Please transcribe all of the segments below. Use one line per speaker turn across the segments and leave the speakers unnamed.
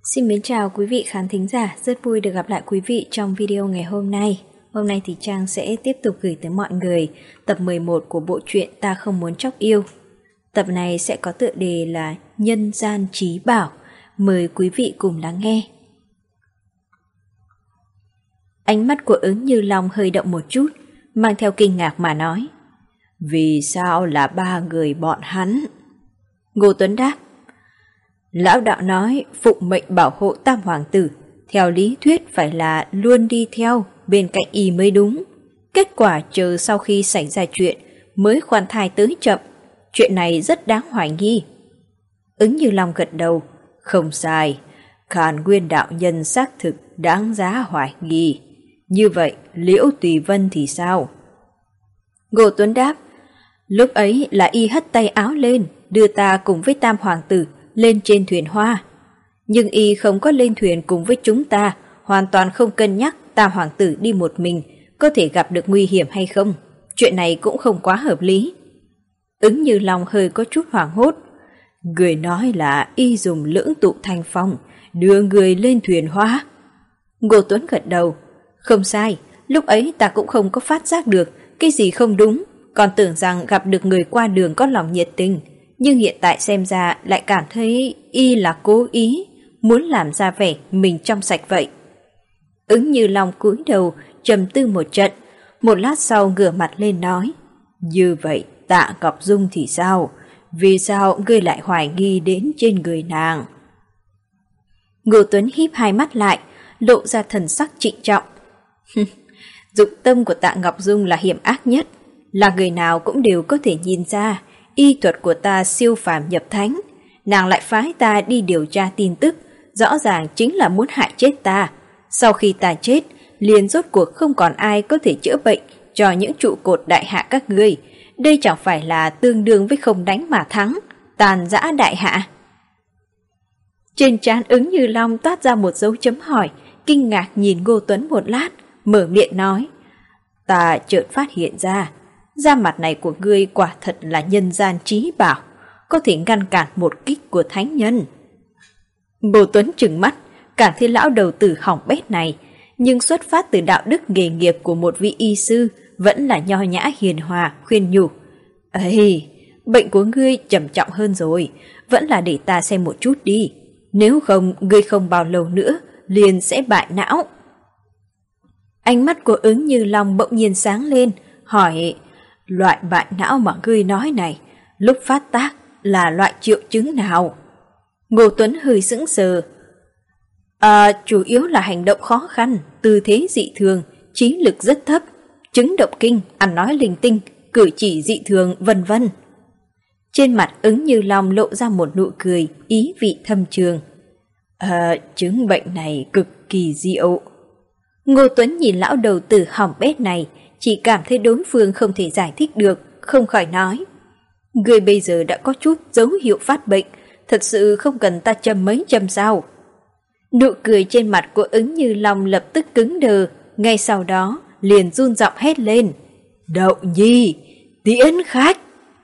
Xin mến chào quý vị khán thính giả, rất vui được gặp lại quý vị trong video ngày hôm nay. Hôm nay thì Trang sẽ tiếp tục gửi tới mọi người tập 11 của bộ truyện Ta Không Muốn Chóc Yêu. Tập này sẽ có tựa đề là Nhân Gian Trí Bảo, mời quý vị cùng lắng nghe. Ánh mắt của Ứng Như Long hơi động một chút, mang theo kinh ngạc mà nói: Vì sao là ba người bọn hắn? Ngô Tuấn đáp: Lão đạo nói phụng mệnh bảo hộ Tam Hoàng tử, theo lý thuyết phải là luôn đi theo bên cạnh y mới đúng. Kết quả chờ sau khi xảy ra chuyện mới khoan thai tới chậm, chuyện này rất đáng hoài nghi. Ứng Như Long gật đầu: Không sai, Càn Nguyên đạo nhân xác thực đáng giá hoài nghi. Như vậy Liễu Tùy Vân thì sao? Ngô Tuấn đáp: Lúc ấy là y hất tay áo lên, đưa ta cùng với Tam Hoàng tử lên trên thuyền hoa. Nhưng y không có lên thuyền cùng với chúng ta, hoàn toàn không cân nhắc Tam Hoàng tử đi một mình có thể gặp được nguy hiểm hay không. Chuyện này cũng không quá hợp lý. Ứng Như Long hơi có chút hoảng hốt: Người nói là y dùng lưỡng tụ thanh phong đưa người lên thuyền hoa. Ngô Tuấn gật đầu: Không sai, lúc ấy ta cũng không có phát giác được cái gì không đúng, còn tưởng rằng gặp được người qua đường có lòng nhiệt tình. Nhưng hiện tại xem ra lại cảm thấy y là cố ý, muốn làm ra vẻ mình trong sạch vậy. Ứng Như Long cúi đầu trầm tư một trận, một lát sau ngửa mặt lên nói: Như vậy Tạ Ngọc Dung thì sao? Vì sao ngươi lại hoài nghi đến trên người nàng? Ngô Tuấn híp hai mắt lại, lộ ra thần sắc trịnh trọng. Dụng tâm của Tạ Ngọc Dung là hiểm ác nhất, là người nào cũng đều có thể nhìn ra y thuật của ta siêu phàm nhập thánh. Nàng lại phái ta đi điều tra tin tức, rõ ràng chính là muốn hại chết ta. Sau khi ta chết, liền rốt cuộc không còn ai có thể chữa bệnh cho những trụ cột đại hạ các ngươi. Đây chẳng phải là tương đương với không đánh mà thắng, tàn dã đại hạ? Trên trán Ứng Như Long toát ra một dấu chấm hỏi, kinh ngạc nhìn Ngô Tuấn một lát, mở miệng nói: Ta chợt phát hiện ra, da mặt này của ngươi quả thật là nhân gian trí bảo, có thể ngăn cản một kích của thánh nhân. Ngô Tuấn trừng mắt, cảm thấy lão đầu tử hỏng bét này, nhưng xuất phát từ đạo đức nghề nghiệp của một vị y sư, vẫn là nho nhã hiền hòa khuyên nhủ: Ây, bệnh của ngươi trầm trọng hơn rồi, vẫn là để ta xem một chút đi, nếu không ngươi không bao lâu nữa liền sẽ bại não. Ánh mắt của Ứng Như Long bỗng nhiên sáng lên, hỏi: Loại bại não mà ngươi nói này, lúc phát tác là loại triệu chứng nào? Ngô Tuấn hơi sững sờ. Chủ yếu là hành động khó khăn, tư thế dị thường, trí lực rất thấp, chứng động kinh, ăn nói linh tinh, cử chỉ dị thường, vân vân. Trên mặt Ứng Như Long lộ ra một nụ cười, ý vị thâm trường. Chứng bệnh này cực kỳ diệu. Ngô Tuấn nhìn lão đầu tử hỏng bét này, chỉ cảm thấy đối phương không thể giải thích được, không khỏi nói: Người bây giờ đã có chút dấu hiệu phát bệnh, thật sự không cần ta châm mấy châm sao? Nụ cười trên mặt của Ứng Như Long lập tức cứng đờ, ngay sau đó liền run giọng hét lên: Đậu Nhi, tiễn khách!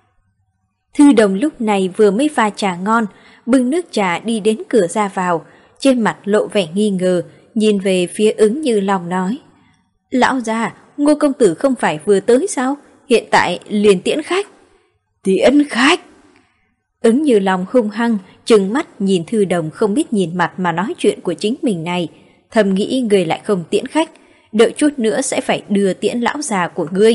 Thư Đồng lúc này vừa mới pha trà ngon, bưng nước trà đi đến cửa ra vào, trên mặt lộ vẻ nghi ngờ, nhìn về phía Ứng Như Long nói: Lão già, Ngô công tử không phải vừa tới sao? Hiện tại liền tiễn khách. Tiễn khách! Ứng Như Long hung hăng trừng mắt nhìn Thư Đồng không biết nhìn mặt mà nói chuyện của chính mình này, thầm nghĩ người lại không tiễn khách, đợi chút nữa sẽ phải đưa tiễn lão già của ngươi.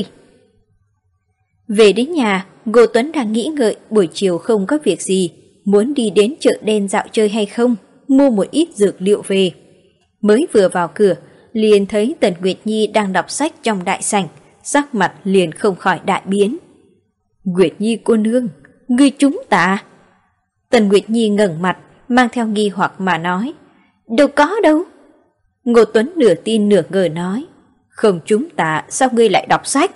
Về đến nhà, Ngô Tuấn đang nghĩ ngợi buổi chiều không có việc gì, muốn đi đến chợ đen dạo chơi hay không, mua một ít dược liệu về. Mới vừa vào cửa, liền thấy Tần Nguyệt Nhi đang đọc sách trong đại sảnh, sắc mặt liền không khỏi đại biến. Nguyệt Nhi cô nương, ngươi trúng tà? Tần Nguyệt Nhi ngẩng mặt, mang theo nghi hoặc mà nói: Đâu có đâu. Ngô Tuấn nửa tin nửa ngờ nói: Không trúng tà, sao ngươi lại đọc sách?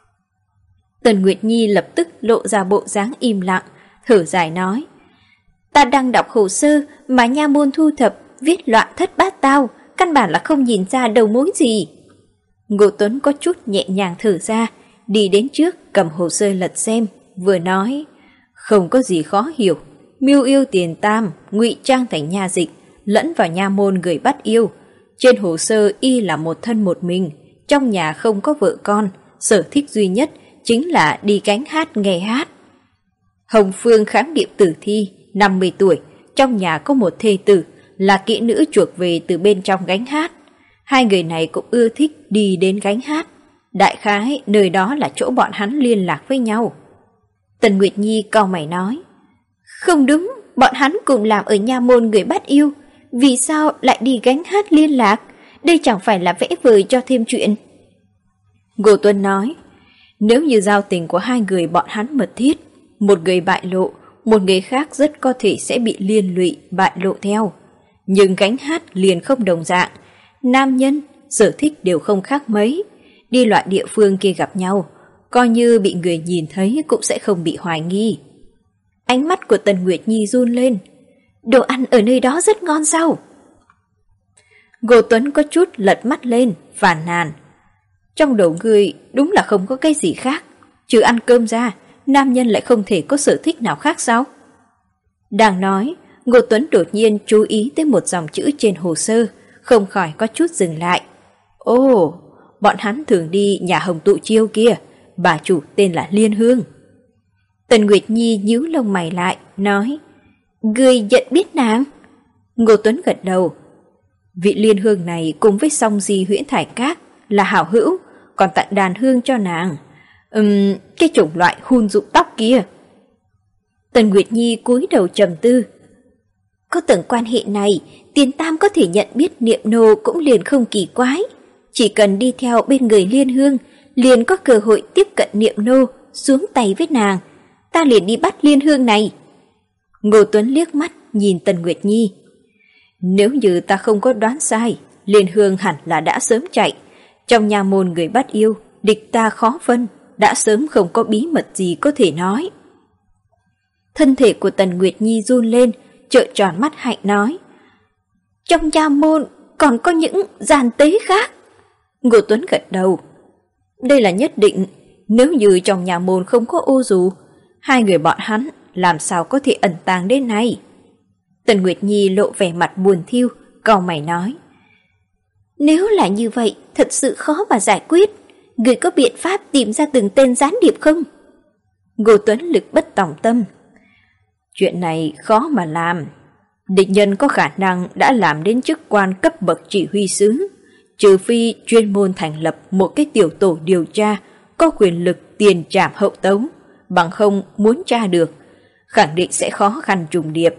Tần Nguyệt Nhi lập tức lộ ra bộ dáng im lặng, thở dài nói: Ta đang đọc hồ sơ mà nha môn thu thập, viết loạn thất bát tao, căn bản là không nhìn ra đầu mối gì. Ngô Tuấn có chút nhẹ nhàng thở ra, đi đến trước cầm hồ sơ lật xem, vừa nói: Không có gì khó hiểu, Miêu Yêu Tiền Tam ngụy trang thành nha dịch, lẫn vào nha môn người bắt yêu. Trên hồ sơ y là một thân một mình, trong nhà không có vợ con, sở thích duy nhất chính là đi gánh hát nghe hát. Hồng Phương khám nghiệm tử thi, 50 tuổi, trong nhà có một thê tử, là kỹ nữ chuộc về từ bên trong gánh hát. Hai người này cũng ưa thích đi đến gánh hát. Đại khái nơi đó là chỗ bọn hắn liên lạc với nhau. Tần Nguyệt Nhi cau mày nói, không đúng, bọn hắn cùng làm ở nha môn người bắt yêu, vì sao lại đi gánh hát liên lạc? Đây chẳng phải là vẽ vời cho thêm chuyện. Ngô Tuấn nói, nếu như giao tình của hai người bọn hắn mật thiết, một người bại lộ, một người khác rất có thể sẽ bị liên lụy bại lộ theo. Nhưng gánh hát liền không đồng dạng, nam nhân, sở thích đều không khác mấy. Đi loại địa phương kia gặp nhau, coi như bị người nhìn thấy cũng sẽ không bị hoài nghi. Ánh mắt của Tần Nguyệt Nhi run lên. Đồ ăn ở nơi đó rất ngon sao? Ngô Tuấn có chút lật mắt lên, phàn nàn. Trong đầu người đúng là không có cái gì khác. Trừ ăn cơm ra, nam nhân lại không thể có sở thích nào khác sao? Đang nói, Ngô Tuấn đột nhiên chú ý tới một dòng chữ trên hồ sơ, không khỏi có chút dừng lại. Ồ, bọn hắn thường đi nhà Hồng Tụ Chiêu kia, bà chủ tên là Liên Hương. Tần Nguyệt Nhi nhíu lông mày lại, nói, người nhận biết nàng? Ngô Tuấn gật đầu. Vị Liên Hương này cùng với Song Di Huyễn Thải Các là hảo hữu, còn tặng đàn hương cho nàng. Cái chủng loại hun dụng tóc kia. Tần Nguyệt Nhi cúi đầu trầm tư. Có tầng quan hệ này, Tiền Tam có thể nhận biết Niệm Nô cũng liền không kỳ quái. Chỉ cần đi theo bên người Liên Hương, liền có cơ hội tiếp cận Niệm Nô, xuống tay với nàng. Ta liền đi bắt Liên Hương này. Ngô Tuấn liếc mắt nhìn Tần Nguyệt Nhi. Nếu như ta không có đoán sai, Liên Hương hẳn là đã sớm chạy. Trong nhà môn người bắt yêu, địch ta khó phân, đã sớm không có bí mật gì có thể nói. Thân thể của Tần Nguyệt Nhi run lên, trợn tròn mắt hạnh nói. Trong nhà môn còn có những gian tế khác. Ngô Tuấn gật đầu. Đây là nhất định, nếu như trong nhà môn không có ô dù, hai người bọn hắn làm sao có thể ẩn tàng đến này? Tần Nguyệt Nhi lộ vẻ mặt buồn thiu, cau mày nói. Nếu là như vậy, thật sự khó mà giải quyết. Người có biện pháp tìm ra từng tên gián điệp không? Ngô Tuấn lực bất tòng tâm. Chuyện này khó mà làm. Địch nhân có khả năng đã làm đến chức quan cấp bậc chỉ huy sứ, trừ phi chuyên môn thành lập một cái tiểu tổ điều tra có quyền lực tiền trảm hậu tấu, bằng không muốn tra được, khẳng định sẽ khó khăn trùng điệp.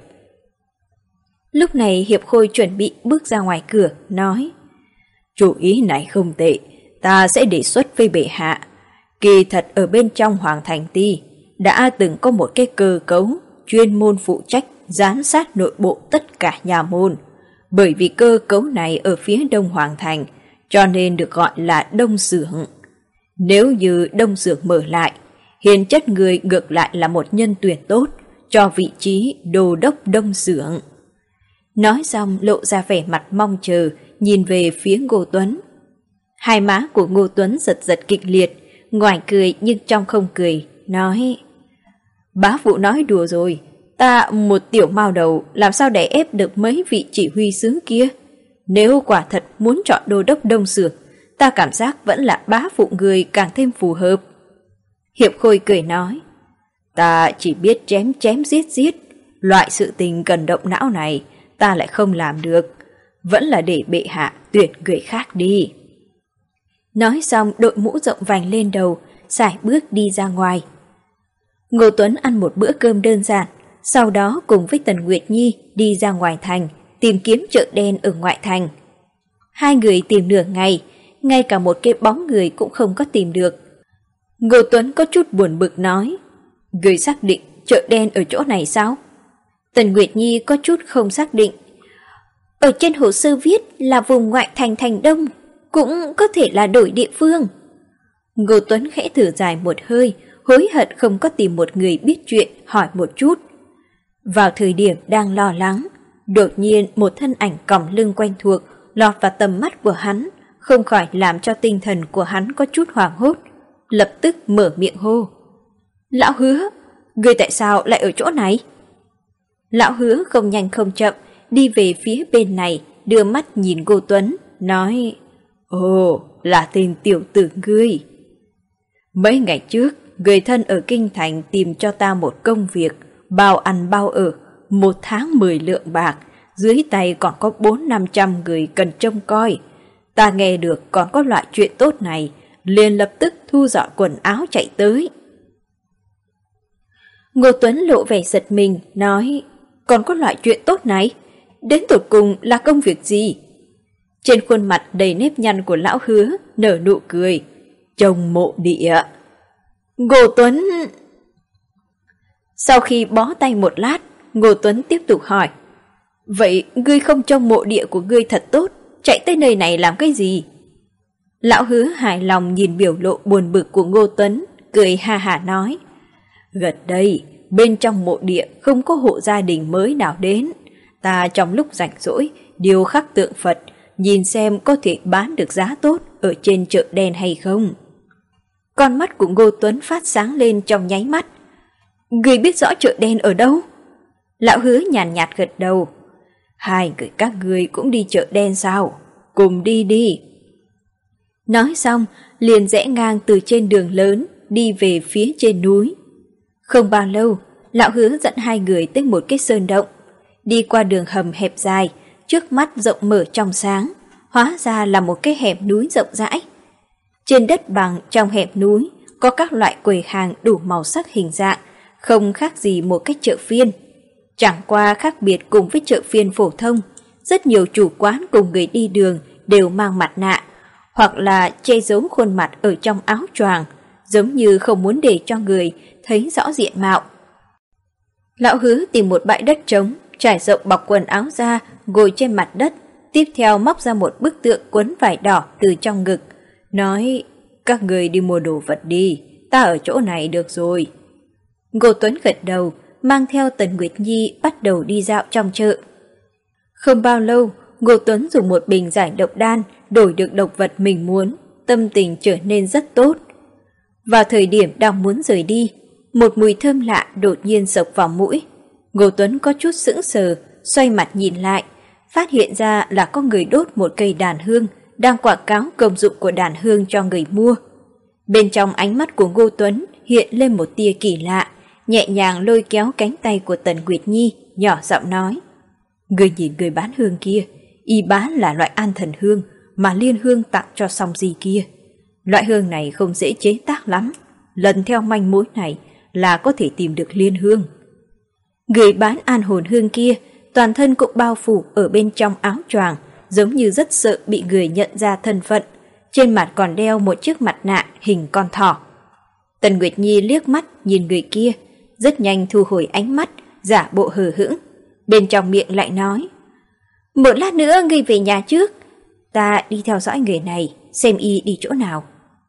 Lúc này Hiệp Khôi chuẩn bị bước ra ngoài cửa, nói, chủ ý này không tệ, ta sẽ đề xuất với bệ hạ. Kỳ thật ở bên trong Hoàng Thành Ti đã từng có một cái cơ cấu chuyên môn phụ trách giám sát nội bộ tất cả nhà môn. Bởi vì cơ cấu này ở phía đông Hoàng Thành, cho nên được gọi là Đông Xưởng. Nếu như Đông Xưởng mở lại, hiền chất người ngược lại là một nhân tuyển tốt cho vị trí đô đốc Đông Xưởng. Nói xong lộ ra vẻ mặt mong chờ, nhìn về phía Ngô Tuấn. Hai má của Ngô Tuấn giật giật kịch liệt, ngoài cười nhưng trong không cười, nói, bá phụ nói đùa rồi, ta một tiểu mao đầu làm sao để ép được mấy vị chỉ huy sứ kia. Nếu quả thật muốn chọn đô đốc Đông Xưởng, ta cảm giác vẫn là bá phụ người càng thêm phù hợp. Hiệp Khôi cười nói, ta chỉ biết chém chém giết giết, loại sự tình cần động não này ta lại không làm được, vẫn là để bệ hạ tuyển người khác đi. Nói xong đội mũ rộng vành lên đầu, sải bước đi ra ngoài. Ngô Tuấn ăn một bữa cơm đơn giản, sau đó cùng với Tần Nguyệt Nhi đi ra ngoài thành, tìm kiếm chợ đen ở ngoại thành. Hai người tìm nửa ngày, ngay cả một cái bóng người cũng không có tìm được. Ngô Tuấn có chút buồn bực nói, người xác định chợ đen ở chỗ này sao? Tần Nguyệt Nhi có chút không xác định. Ở trên hồ sơ viết là vùng ngoại thành thành đông, cũng có thể là đổi địa phương. Ngô Tuấn khẽ thở dài một hơi, hối hận không có tìm một người biết chuyện hỏi một chút. Vào thời điểm đang lo lắng, đột nhiên một thân ảnh còng lưng quen thuộc lọt vào tầm mắt của hắn, không khỏi làm cho tinh thần của hắn có chút hoảng hốt, lập tức mở miệng hô. Lão Hứa, ngươi tại sao lại ở chỗ này? Lão Hứa không nhanh không chậm, đi về phía bên này, đưa mắt nhìn Ngô Tuấn, nói: Ồ, là tên tiểu tử ngươi. Mấy ngày trước, người thân ở Kinh Thành tìm cho ta một công việc, bao ăn bao ở, 1 tháng 10 lượng bạc, dưới tay còn có 400-500 người cần trông coi. Ta nghe được còn có loại chuyện tốt này, liền lập tức thu dọn quần áo chạy tới. Ngô Tuấn lộ vẻ giật mình, nói: Còn có loại chuyện tốt này? Đến tột cùng là công việc gì? Trên khuôn mặt đầy nếp nhăn của lão Hứa nở nụ cười: Trồng mộ địa. Ngô Tuấn... Sau khi bó tay một lát, Ngô Tuấn tiếp tục hỏi: Vậy ngươi không trông mộ địa của ngươi thật tốt, chạy tới nơi này làm cái gì? Lão Hứa hài lòng nhìn biểu lộ buồn bực của Ngô Tuấn, cười ha hả nói: Gần đây, bên trong mộ địa không có hộ gia đình mới nào đến. Ta trong lúc rảnh rỗi điêu khắc tượng Phật, nhìn xem có thể bán được giá tốt ở trên chợ đen hay không. Con mắt của Ngô Tuấn phát sáng lên trong nháy mắt. Ngươi biết rõ chợ đen ở đâu? Lão Hứa nhàn nhạt gật đầu. Hai người các ngươi cũng đi chợ đen sao? Cùng đi đi. Nói xong, liền rẽ ngang từ trên đường lớn đi về phía trên núi. Không bao lâu, Lão Hứa dẫn hai người tới một cái sơn động. Đi qua đường hầm hẹp dài, trước mắt rộng mở trong sáng, hóa ra là một cái hẻm núi rộng rãi. Trên đất bằng trong hẻm núi có các loại quầy hàng đủ màu sắc hình dạng, không khác gì một cái chợ phiên. Chẳng qua khác biệt cùng với chợ phiên phổ thông, rất nhiều chủ quán cùng người đi đường đều mang mặt nạ, hoặc là che giấu khuôn mặt ở trong áo choàng, giống như không muốn để cho người thấy rõ diện mạo. Lão Hứa tìm một bãi đất trống, trải rộng bọc quần áo ra, ngồi trên mặt đất, tiếp theo móc ra một bức tượng quấn vải đỏ từ trong ngực, nói: Các người đi mua đồ vật đi, ta ở chỗ này được rồi. Ngô Tuấn gật đầu, mang theo Tần Nguyệt Nhi bắt đầu đi dạo trong chợ. Không bao lâu, Ngô Tuấn dùng một bình giải độc đan đổi được độc vật mình muốn, tâm tình trở nên rất tốt. Vào thời điểm đang muốn rời đi, một mùi thơm lạ đột nhiên xộc vào mũi. Ngô Tuấn có chút sững sờ, xoay mặt nhìn lại, phát hiện ra là có người đốt một cây đàn hương, đang quảng cáo công dụng của đàn hương cho người mua. Bên trong ánh mắt của Ngô Tuấn hiện lên một tia kỳ lạ, nhẹ nhàng lôi kéo cánh tay của Tần Nguyệt Nhi, nhỏ giọng nói: Người nhìn người bán hương kia, y bán là loại an thần hương mà Liên Hương tặng cho Song Di kia. Loại hương này không dễ chế tác lắm, lần theo manh mối này là có thể tìm được Liên Hương. Người bán an hồn hương kia toàn thân cũng bao phủ ở bên trong áo choàng, giống như rất sợ bị người nhận ra thân phận, trên mặt còn đeo một chiếc mặt nạ hình con thỏ. Tần Nguyệt Nhi liếc mắt nhìn người kia, rất nhanh thu hồi ánh mắt, giả bộ hờ hững, bên trong miệng lại nói: Một lát nữa ngươi về nhà trước, ta đi theo dõi người này, xem y đi chỗ nào.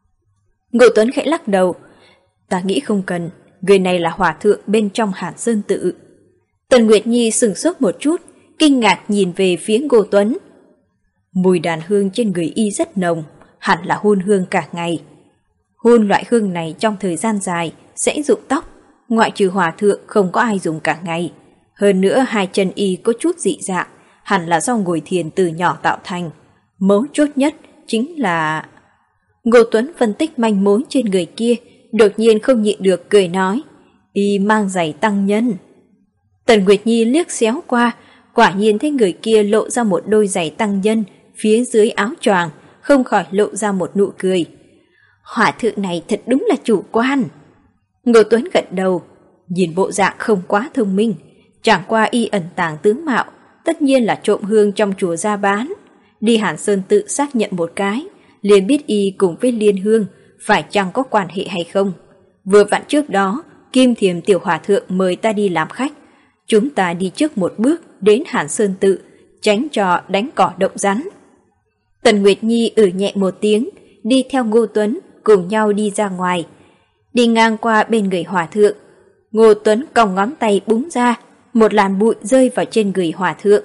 Ngô Tuấn khẽ lắc đầu: Ta nghĩ không cần, người này là hòa thượng bên trong Hàn Sơn Tự. Tần Nguyệt Nhi sửng sốt một chút, kinh ngạc nhìn về phía Ngô Tuấn. Mùi đàn hương trên người y rất nồng, hẳn là hun hương cả ngày. Hun loại hương này trong thời gian dài sẽ rụng tóc, ngoại trừ hòa thượng không có ai dùng cả ngày. Hơn nữa hai chân y có chút dị dạng, hẳn là do ngồi thiền từ nhỏ tạo thành. Mấu chốt nhất chính là... Ngô Tuấn phân tích manh mối trên người kia, đột nhiên không nhịn được cười nói: Y mang giày tăng nhân. Tần Nguyệt Nhi liếc xéo qua, quả nhiên thấy người kia lộ ra một đôi giày tăng nhân phía dưới áo choàng, không khỏi lộ ra một nụ cười. Hòa thượng này thật đúng là chủ quan. Ngô Tuấn gật đầu, nhìn bộ dạng không quá thông minh, chẳng qua y ẩn tàng tướng mạo, tất nhiên là trộm hương trong chùa ra bán. Đi Hàn Sơn Tự xác nhận một cái, liền biết y cùng với Liên Hương phải chăng có quan hệ hay không. Vừa vặn trước đó, Kim Thiềm tiểu hòa thượng mời ta đi làm khách, chúng ta đi trước một bước đến Hàn Sơn Tự, tránh cho đánh cỏ động rắn. Tần Nguyệt Nhi nhẹ một tiếng, đi theo Ngô Tuấn cùng nhau đi ra ngoài. Đi ngang qua bên người hòa thượng, Ngô Tuấn cong ngón tay búng ra, một làn bụi rơi vào trên người hòa thượng.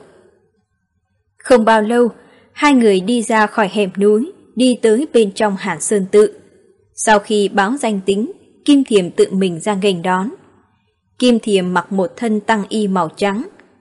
Không bao lâu, hai người đi ra khỏi hẻm núi, đi tới bên trong Hàn Sơn Tự. Sau khi báo danh tính, Kim Thiềm tự mình ra nghênh đón. Kim Thiềm mặc một thân tăng y màu trắng,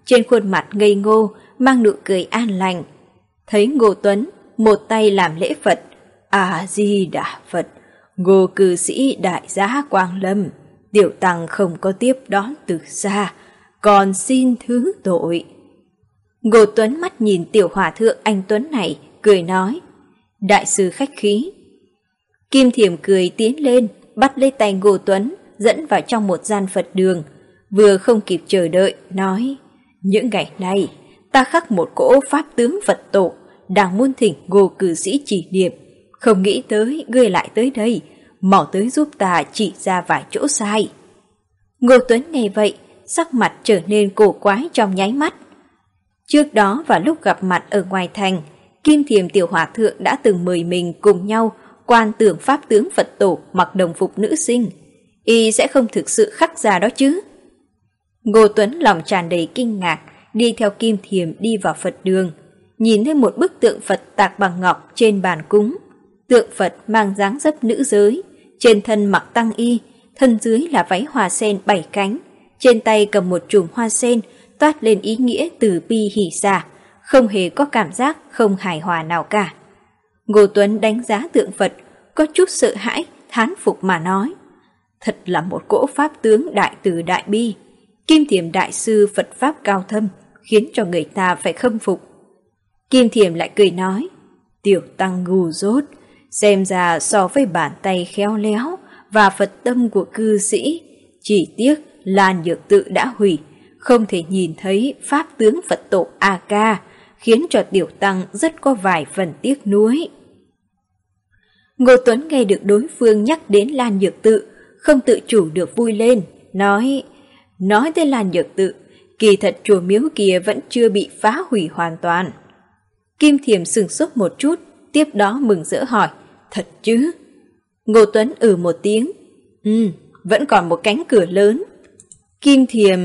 trên khuôn mặt ngây ngô mang nụ cười an lành. Thấy Ngô Tuấn, một tay làm lễ Phật, A-di-đà Phật, Ngô cư sĩ đại giá quang lâm, tiểu tăng không có tiếp đón từ xa, còn xin thứ tội. Ngô Tuấn mắt nhìn tiểu hòa thượng anh Tuấn này, cười nói, đại sư khách khí. Kim Thiểm cười tiến lên, bắt lấy tay Ngô Tuấn, dẫn vào trong một gian Phật đường, vừa không kịp chờ đợi, nói, những ngày nay, ta khắc một cỗ pháp tướng Phật tổ, đang muốn thỉnh Ngô cư sĩ chỉ điểm, không nghĩ tới ngươi lại tới đây, mau tới giúp ta chỉ ra vài chỗ sai. Ngô Tuấn nghe vậy, sắc mặt trở nên cổ quái trong nháy mắt. Trước đó vào lúc gặp mặt ở ngoài thành, Kim Thiểm tiểu hòa thượng đã từng mời mình cùng nhau quan tưởng pháp tướng Phật tổ mặc đồng phục nữ sinh. Y sẽ không thực sự khắc ra đó chứ? Ngô Tuấn lòng tràn đầy kinh ngạc, đi theo Kim Thiểm đi vào Phật đường, nhìn thấy một bức tượng Phật tạc bằng ngọc trên bàn cúng. Tượng Phật mang dáng dấp nữ giới, trên thân mặc tăng y, thân dưới là váy hoa sen 7 cánh, trên tay cầm một chùm hoa sen, toát lên ý nghĩa từ bi hỷ xả, không hề có cảm giác không hài hòa nào cả. Ngô Tuấn đánh giá tượng Phật, có chút sợ hãi, thán phục mà nói, thật là một cỗ pháp tướng đại từ đại bi, Kim Thiểm đại sư Phật pháp cao thâm, khiến cho người ta phải khâm phục. Kim Thiểm lại cười nói, tiểu tăng ngu dốt, xem ra so với bàn tay khéo léo và Phật tâm của cư sĩ, chỉ tiếc Lan Nhược Tự đã hủy, không thể nhìn thấy pháp tướng Phật tổ A Ca, khiến cho tiểu tăng rất có vài phần tiếc nuối. Ngô Tuấn nghe được đối phương nhắc đến Lan Nhược Tự, không tự chủ được vui lên, nói tới Lan Nhược Tự, kỳ thật chùa miếu kia vẫn chưa bị phá hủy hoàn toàn. Kim Thiểm sửng sốt một chút, tiếp đó mừng rỡ hỏi, thật chứ? Ngô Tuấn một tiếng, vẫn còn một cánh cửa lớn. Kim Thiểm...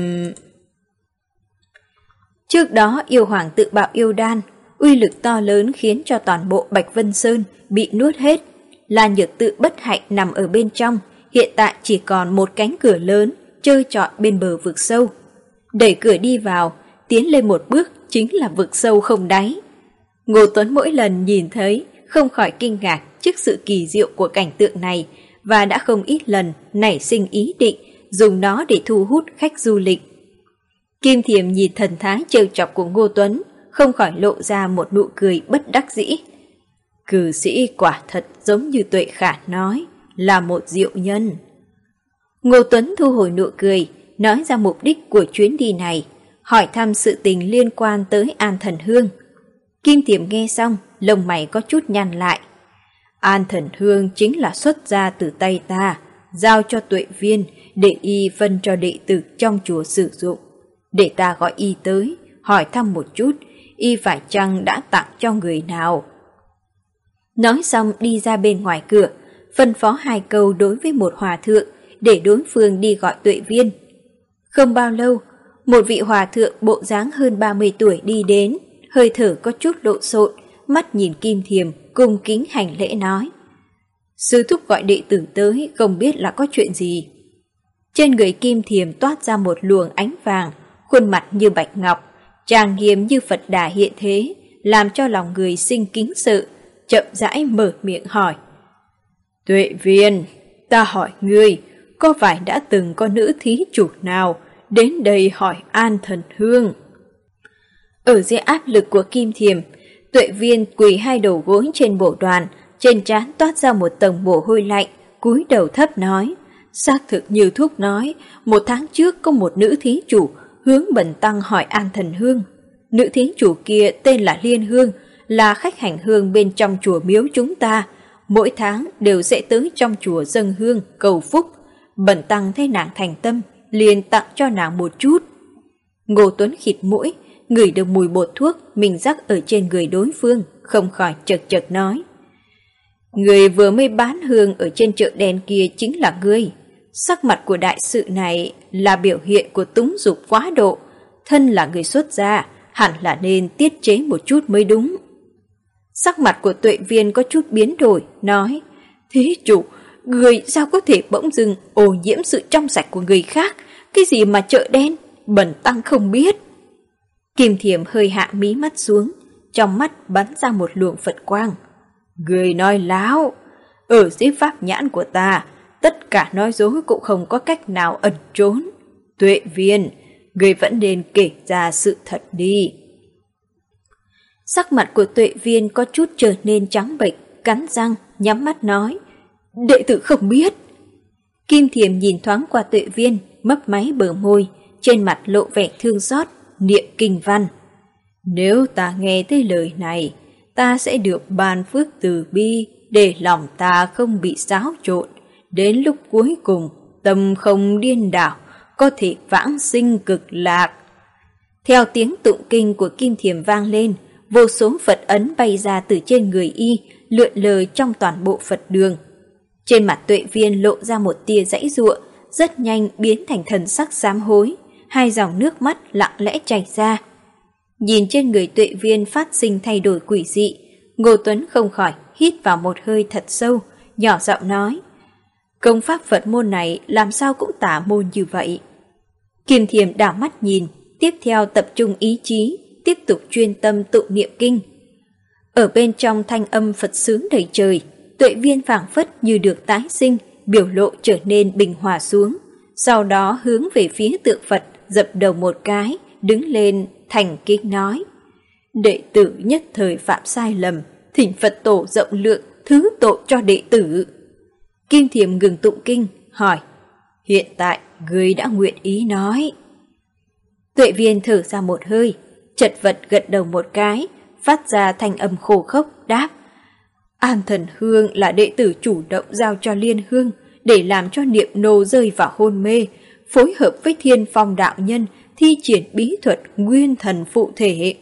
Trước đó yêu hoàng tự bạo yêu đan, uy lực to lớn khiến cho toàn bộ Bạch Vân Sơn bị nuốt hết. Lan Nhược Tự bất hạnh nằm ở bên trong, hiện tại chỉ còn một cánh cửa lớn, trơ trọi bên bờ vực sâu. Đẩy cửa đi vào, tiến lên một bước chính là vực sâu không đáy. Ngô Tuấn mỗi lần nhìn thấy, không khỏi kinh ngạc trước sự kỳ diệu của cảnh tượng này, và đã không ít lần nảy sinh ý định dùng nó để thu hút khách du lịch. Kim Thiểm nhìn thần thái trêu chọc của Ngô Tuấn, không khỏi lộ ra một nụ cười bất đắc dĩ. Cư sĩ quả thật giống như Tuệ Khả nói, là một diệu nhân. Ngô Tuấn thu hồi nụ cười, nói ra mục đích của chuyến đi này, hỏi thăm sự tình liên quan tới An Thần Hương. Kim Thiểm nghe xong, lông mày có chút nhăn lại. An Thần Hương chính là xuất ra từ tay ta, giao cho Tuệ Viên để y phân cho đệ tử trong chùa sử dụng. Để ta gọi y tới, hỏi thăm một chút, y phải chăng đã tặng cho người nào. Nói xong đi ra bên ngoài cửa, phân phó 2 câu đối với một hòa thượng để đối phương đi gọi Tuệ Viên. Không bao lâu, một vị hòa thượng bộ dáng hơn 30 tuổi đi đến, hơi thở có chút lộn xộn, mắt nhìn Kim Thiểm, cung kính hành lễ nói. Sư thúc gọi đệ tử tới, không biết là có chuyện gì. Trên người Kim Thiểm toát ra một luồng ánh vàng, khuôn mặt như bạch ngọc, trang nghiêm như Phật Đà hiện thế, làm cho lòng người sinh kính sợ, chậm rãi mở miệng hỏi. Tuệ Viên, ta hỏi ngươi, có phải đã từng có nữ thí chủ nào đến đây hỏi An Thần Hương? Ở dưới áp lực của Kim Thiểm, Tuệ Viên quỳ 2 đầu gối trên bổ đoàn, trên trán toát ra một tầng mồ hôi lạnh, cúi đầu thấp nói. Xác thực như thúc nói, 1 tháng trước có một nữ thí chủ hướng bần tăng hỏi An Thần Hương. Nữ thí chủ kia tên là Liên Hương, là khách hành hương bên trong chùa miếu chúng ta, mỗi tháng đều sẽ tới trong chùa dâng hương cầu phúc. Bần tăng thấy nàng thành tâm, liền tặng cho nàng một chút. Ngô Tuấn khịt mũi, ngửi được mùi bột thuốc mình rắc ở trên người đối phương, không khỏi chật chật nói. Người vừa mới bán hương ở trên chợ đen kia chính là ngươi. Sắc mặt của đại sự này là biểu hiện của túng dục quá độ. Thân là người xuất gia, hẳn là nên tiết chế một chút mới đúng. Sắc mặt của Tuệ Viên có chút biến đổi, nói. Thí chủ, người sao có thể bỗng dưng ô nhiễm sự trong sạch của người khác? Cái gì mà chợ đen? Bần tăng không biết. Kim Thiểm hơi hạ mí mắt xuống, trong mắt bắn ra một luồng Phật quang. Người nói láo, ở dưới pháp nhãn của ta, tất cả nói dối cũng không có cách nào ẩn trốn. Tuệ Viên, người vẫn nên kể ra sự thật đi. Sắc mặt của Tuệ Viên có chút trở nên trắng bệch, cắn răng, nhắm mắt nói. Đệ tử không biết. Kim Thiểm nhìn thoáng qua Tuệ Viên, mấp máy bờ môi, trên mặt lộ vẻ thương xót, niệm kinh văn. Nếu ta nghe thấy lời này, ta sẽ được ban phước từ bi để lòng ta không bị xáo trộn. Đến lúc cuối cùng, tâm không điên đảo, có thể vãng sinh cực lạc. Theo tiếng tụng kinh của Kim Thiểm vang lên, vô số Phật ấn bay ra từ trên người y, lượn lờ trong toàn bộ Phật đường. Trên mặt Tuệ Viên lộ ra một tia giãy giụa, rất nhanh biến thành thần sắc sám hối, hai dòng nước mắt lặng lẽ chảy ra. Nhìn trên người Tuệ Viên phát sinh thay đổi quỷ dị, Ngô Tuấn không khỏi hít vào một hơi thật sâu, nhỏ giọng nói. Công pháp Phật môn này làm sao cũng tà môn như vậy. Kim Thiểm đảo mắt nhìn, tiếp theo tập trung ý chí, tiếp tục chuyên tâm tụng niệm kinh. Ở bên trong thanh âm Phật sướng đầy trời, Tuệ Viên phảng phất như được tái sinh, biểu lộ trở nên bình hòa xuống. Sau đó hướng về phía tượng Phật, dập đầu một cái, đứng lên thành kinh nói. Đệ tử nhất thời phạm sai lầm, thỉnh Phật tổ rộng lượng, thứ tội cho đệ tử. Kim Thiểm ngừng tụng kinh, hỏi. Hiện tại, ngươi đã nguyện ý nói. Tuệ Viên thở ra một hơi, chật vật gật đầu một cái, phát ra thanh âm khô khốc, đáp. An Thần Hương là đệ tử chủ động giao cho Liên Hương để làm cho Niệm Nô rơi vào hôn mê, phối hợp với Thiên Phong đạo nhân thi triển bí thuật nguyên thần phụ thể.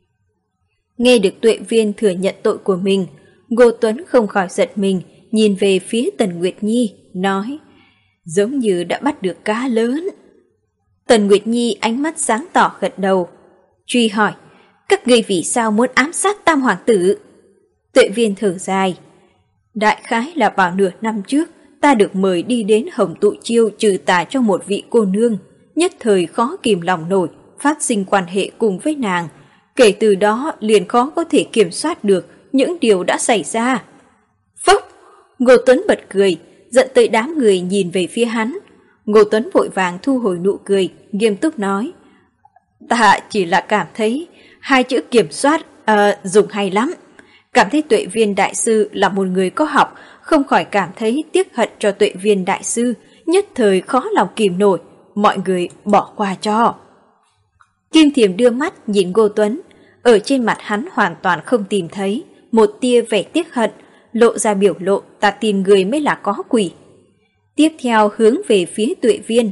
Nghe được Tuệ Viên thừa nhận tội của mình, Ngô Tuấn không khỏi giật mình, nhìn về phía Tần Nguyệt Nhi, nói, giống như đã bắt được cá lớn. Tần Nguyệt Nhi ánh mắt sáng tỏ gật đầu, truy hỏi, các ngươi vì sao muốn ám sát Tam Hoàng tử? Tuệ Viên thở dài, đại khái là vào nửa năm trước, ta được mời đi đến Hồng Tụ Chiêu trừ tà cho một vị cô nương, nhất thời khó kìm lòng nổi, phát sinh quan hệ cùng với nàng. Kể từ đó liền khó có thể kiểm soát được những điều đã xảy ra. Phốc! Ngô Tuấn bật cười, giận tới đám người nhìn về phía hắn. Ngô Tuấn vội vàng thu hồi nụ cười, nghiêm túc nói. Ta chỉ là cảm thấy hai chữ kiểm soát dùng hay lắm. Cảm thấy Tuệ Viên đại sư là một người có học, không khỏi cảm thấy tiếc hận cho Tuệ Viên đại sư, nhất thời khó lòng kìm nổi, mọi người bỏ qua cho. Kim Thiểm đưa mắt nhìn Ngô Tuấn, ở trên mặt hắn hoàn toàn không tìm thấy một tia vẻ tiếc hận, lộ ra biểu lộ ta tin người mới là có quỷ. Tiếp theo hướng về phía Tuệ Viên,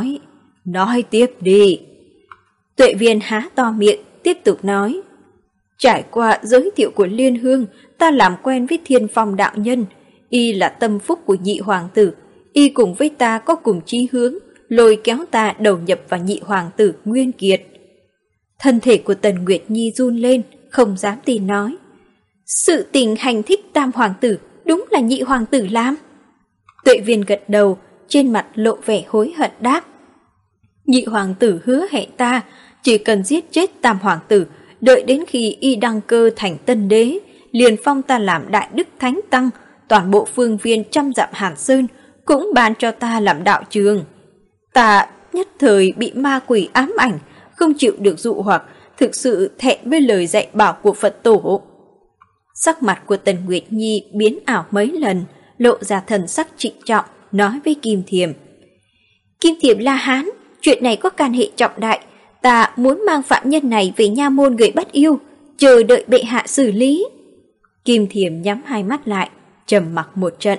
nói tiếp đi. Tuệ Viên há to miệng, tiếp tục nói. Trải qua giới thiệu của Liên Hương, ta làm quen với Thiên Phong đạo nhân, y là tâm phúc của nhị hoàng tử, y cùng với ta có cùng chí hướng, lôi kéo ta đầu nhập vào nhị hoàng tử Nguyên Kiệt. Thân thể của Tần Nguyệt Nhi run lên, không dám tin nói. Sự tình hành thích Tam hoàng tử, đúng là nhị hoàng tử làm. Tuệ Viên gật đầu, trên mặt lộ vẻ hối hận đáp. Nhị hoàng tử hứa hẹn ta, chỉ cần giết chết Tam hoàng tử, đợi đến khi y đăng cơ thành tân đế, liền phong ta làm đại đức thánh tăng, toàn bộ phương viên trăm dặm Hàn Sơn cũng ban cho ta làm đạo trường. Ta nhất thời bị ma quỷ ám ảnh, không chịu được dụ hoặc, thực sự thẹn với lời dạy bảo của Phật tổ. Sắc mặt của Tần Nguyệt Nhi biến ảo mấy lần, lộ ra thần sắc trịnh trọng, nói với Kim Thiểm. Kim Thiểm La Hán, chuyện này có can hệ trọng đại, ta muốn mang phạm nhân này về nha môn người bắt yêu, chờ đợi bệ hạ xử lý. Kim Thiểm nhắm hai mắt lại, trầm mặc một trận.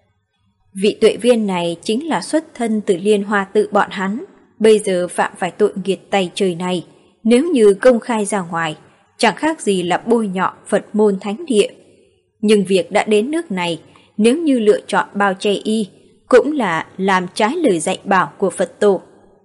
Vị Tuệ Viên này chính là xuất thân từ Liên Hoa tự bọn hắn, bây giờ phạm phải tội nghiệt tày trời này, nếu như công khai ra ngoài, chẳng khác gì là bôi nhọ Phật môn thánh địa. Nhưng việc đã đến nước này, nếu như lựa chọn bao che y, cũng là làm trái lời dạy bảo của Phật tổ.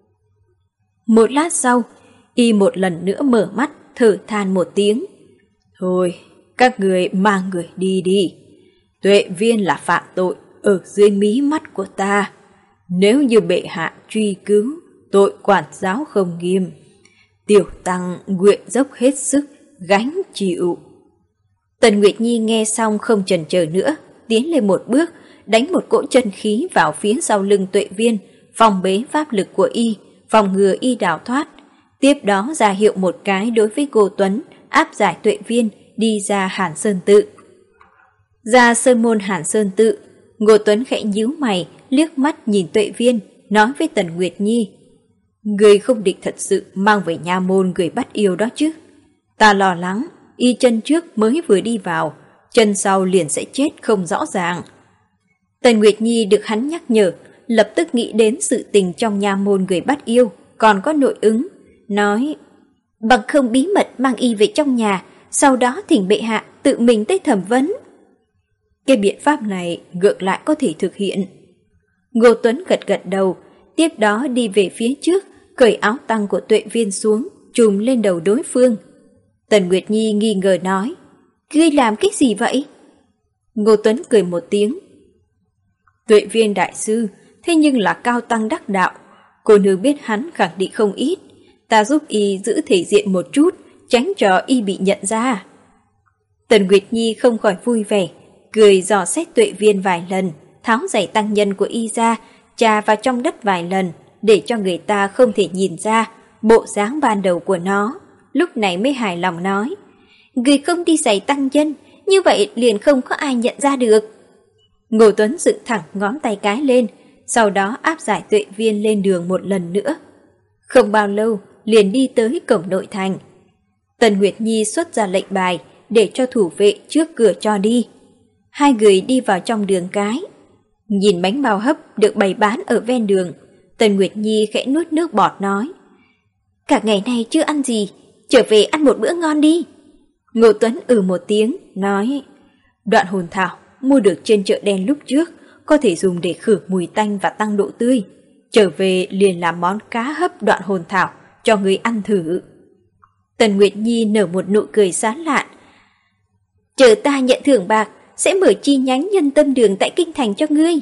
Một lát sau, y một lần nữa mở mắt, thở than một tiếng. Thôi, các người mang người đi đi. Tuệ Viên là phạm tội ở dưới mí mắt của ta. Nếu như bệ hạ truy cứu, tội quản giáo không nghiêm, Tiểu tăng nguyện dốc hết sức, gánh chịu. Tần Nguyệt Nhi nghe xong không chần chờ nữa, tiến lên một bước, đánh một cỗ chân khí vào phía sau lưng Tuệ Viên, phòng bế pháp lực của y, phòng ngừa y đào thoát. Tiếp đó ra hiệu một cái đối với Ngô Tuấn, áp giải Tuệ Viên đi ra Hàn Sơn Tự. Ra sơn môn Hàn Sơn Tự, Ngô Tuấn khẽ nhíu mày, liếc mắt nhìn Tuệ Viên, nói với Tần Nguyệt Nhi: Người không định thật sự mang về nha môn người bắt yêu đó chứ? Ta lo lắng, y chân trước mới vừa đi vào, chân sau liền sẽ chết không rõ ràng. Tần Nguyệt Nhi được hắn nhắc nhở, lập tức nghĩ đến sự tình trong nha môn người bắt yêu, còn có nội ứng, nói: Bằng không bí mật mang y về trong nhà, sau đó thỉnh bệ hạ tự mình tới thẩm vấn. Cái biện pháp này ngược lại có thể thực hiện. Ngô Tuấn gật gật đầu, tiếp đó đi về phía trước, cởi áo tang của Tuệ Viên xuống, trùm lên đầu đối phương. Tần Nguyệt Nhi nghi ngờ nói: Ngươi làm cái gì vậy? Ngô Tuấn cười một tiếng: Tuệ Viên đại sư, thế nhưng là cao tăng đắc đạo, cô nương biết hắn khẳng định không ít, ta giúp y giữ thể diện một chút, tránh cho y bị nhận ra. Tần Nguyệt Nhi không khỏi vui vẻ, cười dò xét Tuệ Viên vài lần, tháo giày tăng nhân của y ra, chà vào trong đất vài lần, để cho người ta không thể nhìn ra bộ dáng ban đầu của nó. Lúc này mới hài lòng nói: Người không đi giày tăng nhân, như vậy liền không có ai nhận ra được. Ngô Tuấn dựng thẳng ngón tay cái lên, sau đó áp giải Tuệ Viên lên đường một lần nữa. Không bao lâu liền đi tới cổng nội thành. Tần Nguyệt Nhi xuất ra lệnh bài để cho thủ vệ trước cửa cho đi. Hai người đi vào trong đường cái. Nhìn bánh bao hấp được bày bán ở ven đường, Tần Nguyệt Nhi khẽ nuốt nước bọt nói: Cả ngày nay chưa ăn gì, trở về ăn một bữa ngon đi. Ngô Tuấn một tiếng, nói: Đoạn hồn thảo mua được trên chợ đen lúc trước, có thể dùng để khử mùi tanh và tăng độ tươi. Trở về liền làm món cá hấp đoạn hồn thảo cho người ăn thử. Tần Nguyệt Nhi nở một nụ cười sán lạn: Chờ ta nhận thưởng bạc, sẽ mở chi nhánh Nhân Tâm Đường tại Kinh Thành cho ngươi.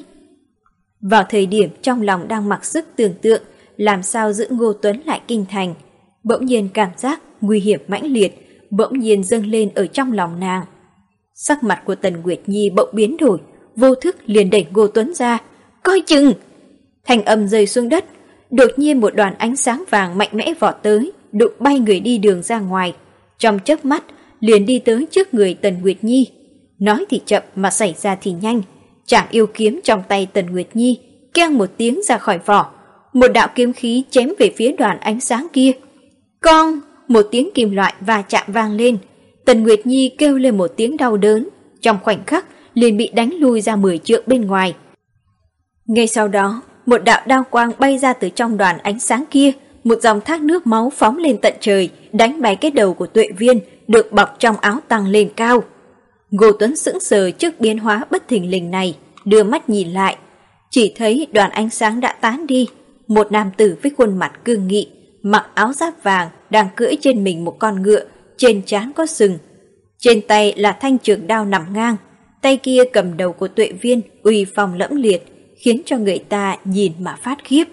Vào thời điểm trong lòng đang mặc sức tưởng tượng làm sao giữ Ngô Tuấn lại Kinh Thành, bỗng nhiên cảm giác nguy hiểm mãnh liệt bỗng nhiên dâng lên ở trong lòng nàng. Sắc mặt của Tần Nguyệt Nhi bỗng biến đổi, vô thức liền đẩy Ngô Tuấn ra: Coi chừng! Thanh âm rơi xuống đất, đột nhiên một đoàn ánh sáng vàng mạnh mẽ vọt tới, đụng bay người đi đường ra ngoài. Trong chớp mắt liền đi tới trước người Tần Nguyệt Nhi. Nói thì chậm mà xảy ra thì nhanh, chạm yêu kiếm trong tay Tần Nguyệt Nhi keng một tiếng ra khỏi vỏ, một đạo kiếm khí chém về phía đoàn ánh sáng kia. Con! Một tiếng kim loại va chạm vang lên, Tần Nguyệt Nhi kêu lên một tiếng đau đớn, trong khoảnh khắc liền bị đánh lui ra 10 trượng bên ngoài. Ngay sau đó, một đạo đao quang bay ra từ trong đoàn ánh sáng kia, một dòng thác nước máu phóng lên tận trời, đánh bay cái đầu của Tuệ Viên được bọc trong áo tăng lên cao. Ngô Tuấn sững sờ trước biến hóa bất thình lình này, đưa mắt nhìn lại, chỉ thấy đoàn ánh sáng đã tán đi. Một nam tử với khuôn mặt cương nghị, mặc áo giáp vàng, đang cưỡi trên mình một con ngựa, trên trán có sừng. Trên tay là thanh trường đao nằm ngang, tay kia cầm đầu của Tuệ Viên, uy phong lẫm liệt, khiến cho người ta nhìn mà phát khiếp.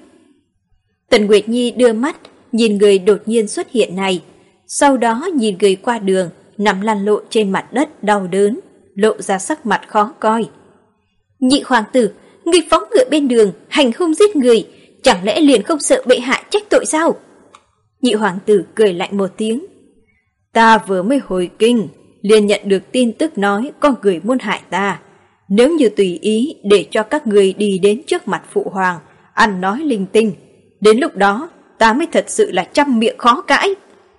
Tần Nguyệt Nhi đưa mắt nhìn người đột nhiên xuất hiện này, sau đó nhìn người qua đường nằm lăn lộn trên mặt đất đau đớn, lộ ra sắc mặt khó coi. Nhị hoàng tử, ngươi phóng ngựa bên đường, hành hung giết người, chẳng lẽ liền không sợ bệ hạ trách tội sao? Nhị hoàng tử cười lạnh một tiếng: Ta vừa mới hồi kinh, liền nhận được tin tức nói có người muốn hại ta. Nếu như tùy ý để cho các người đi đến trước mặt phụ hoàng, ăn nói linh tinh, đến lúc đó ta mới thật sự là trăm miệng khó cãi.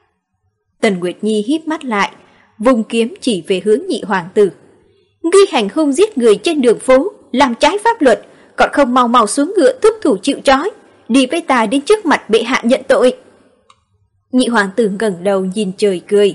Tần Nguyệt Nhi híp mắt lại, vùng kiếm chỉ về hướng nhị hoàng tử: Ngươi hành hung giết người trên đường phố, làm trái pháp luật, còn không mau mau xuống ngựa thúc thủ chịu trói, đi với ta đến trước mặt bệ hạ nhận tội. Nhị hoàng tử ngẩng đầu nhìn trời cười: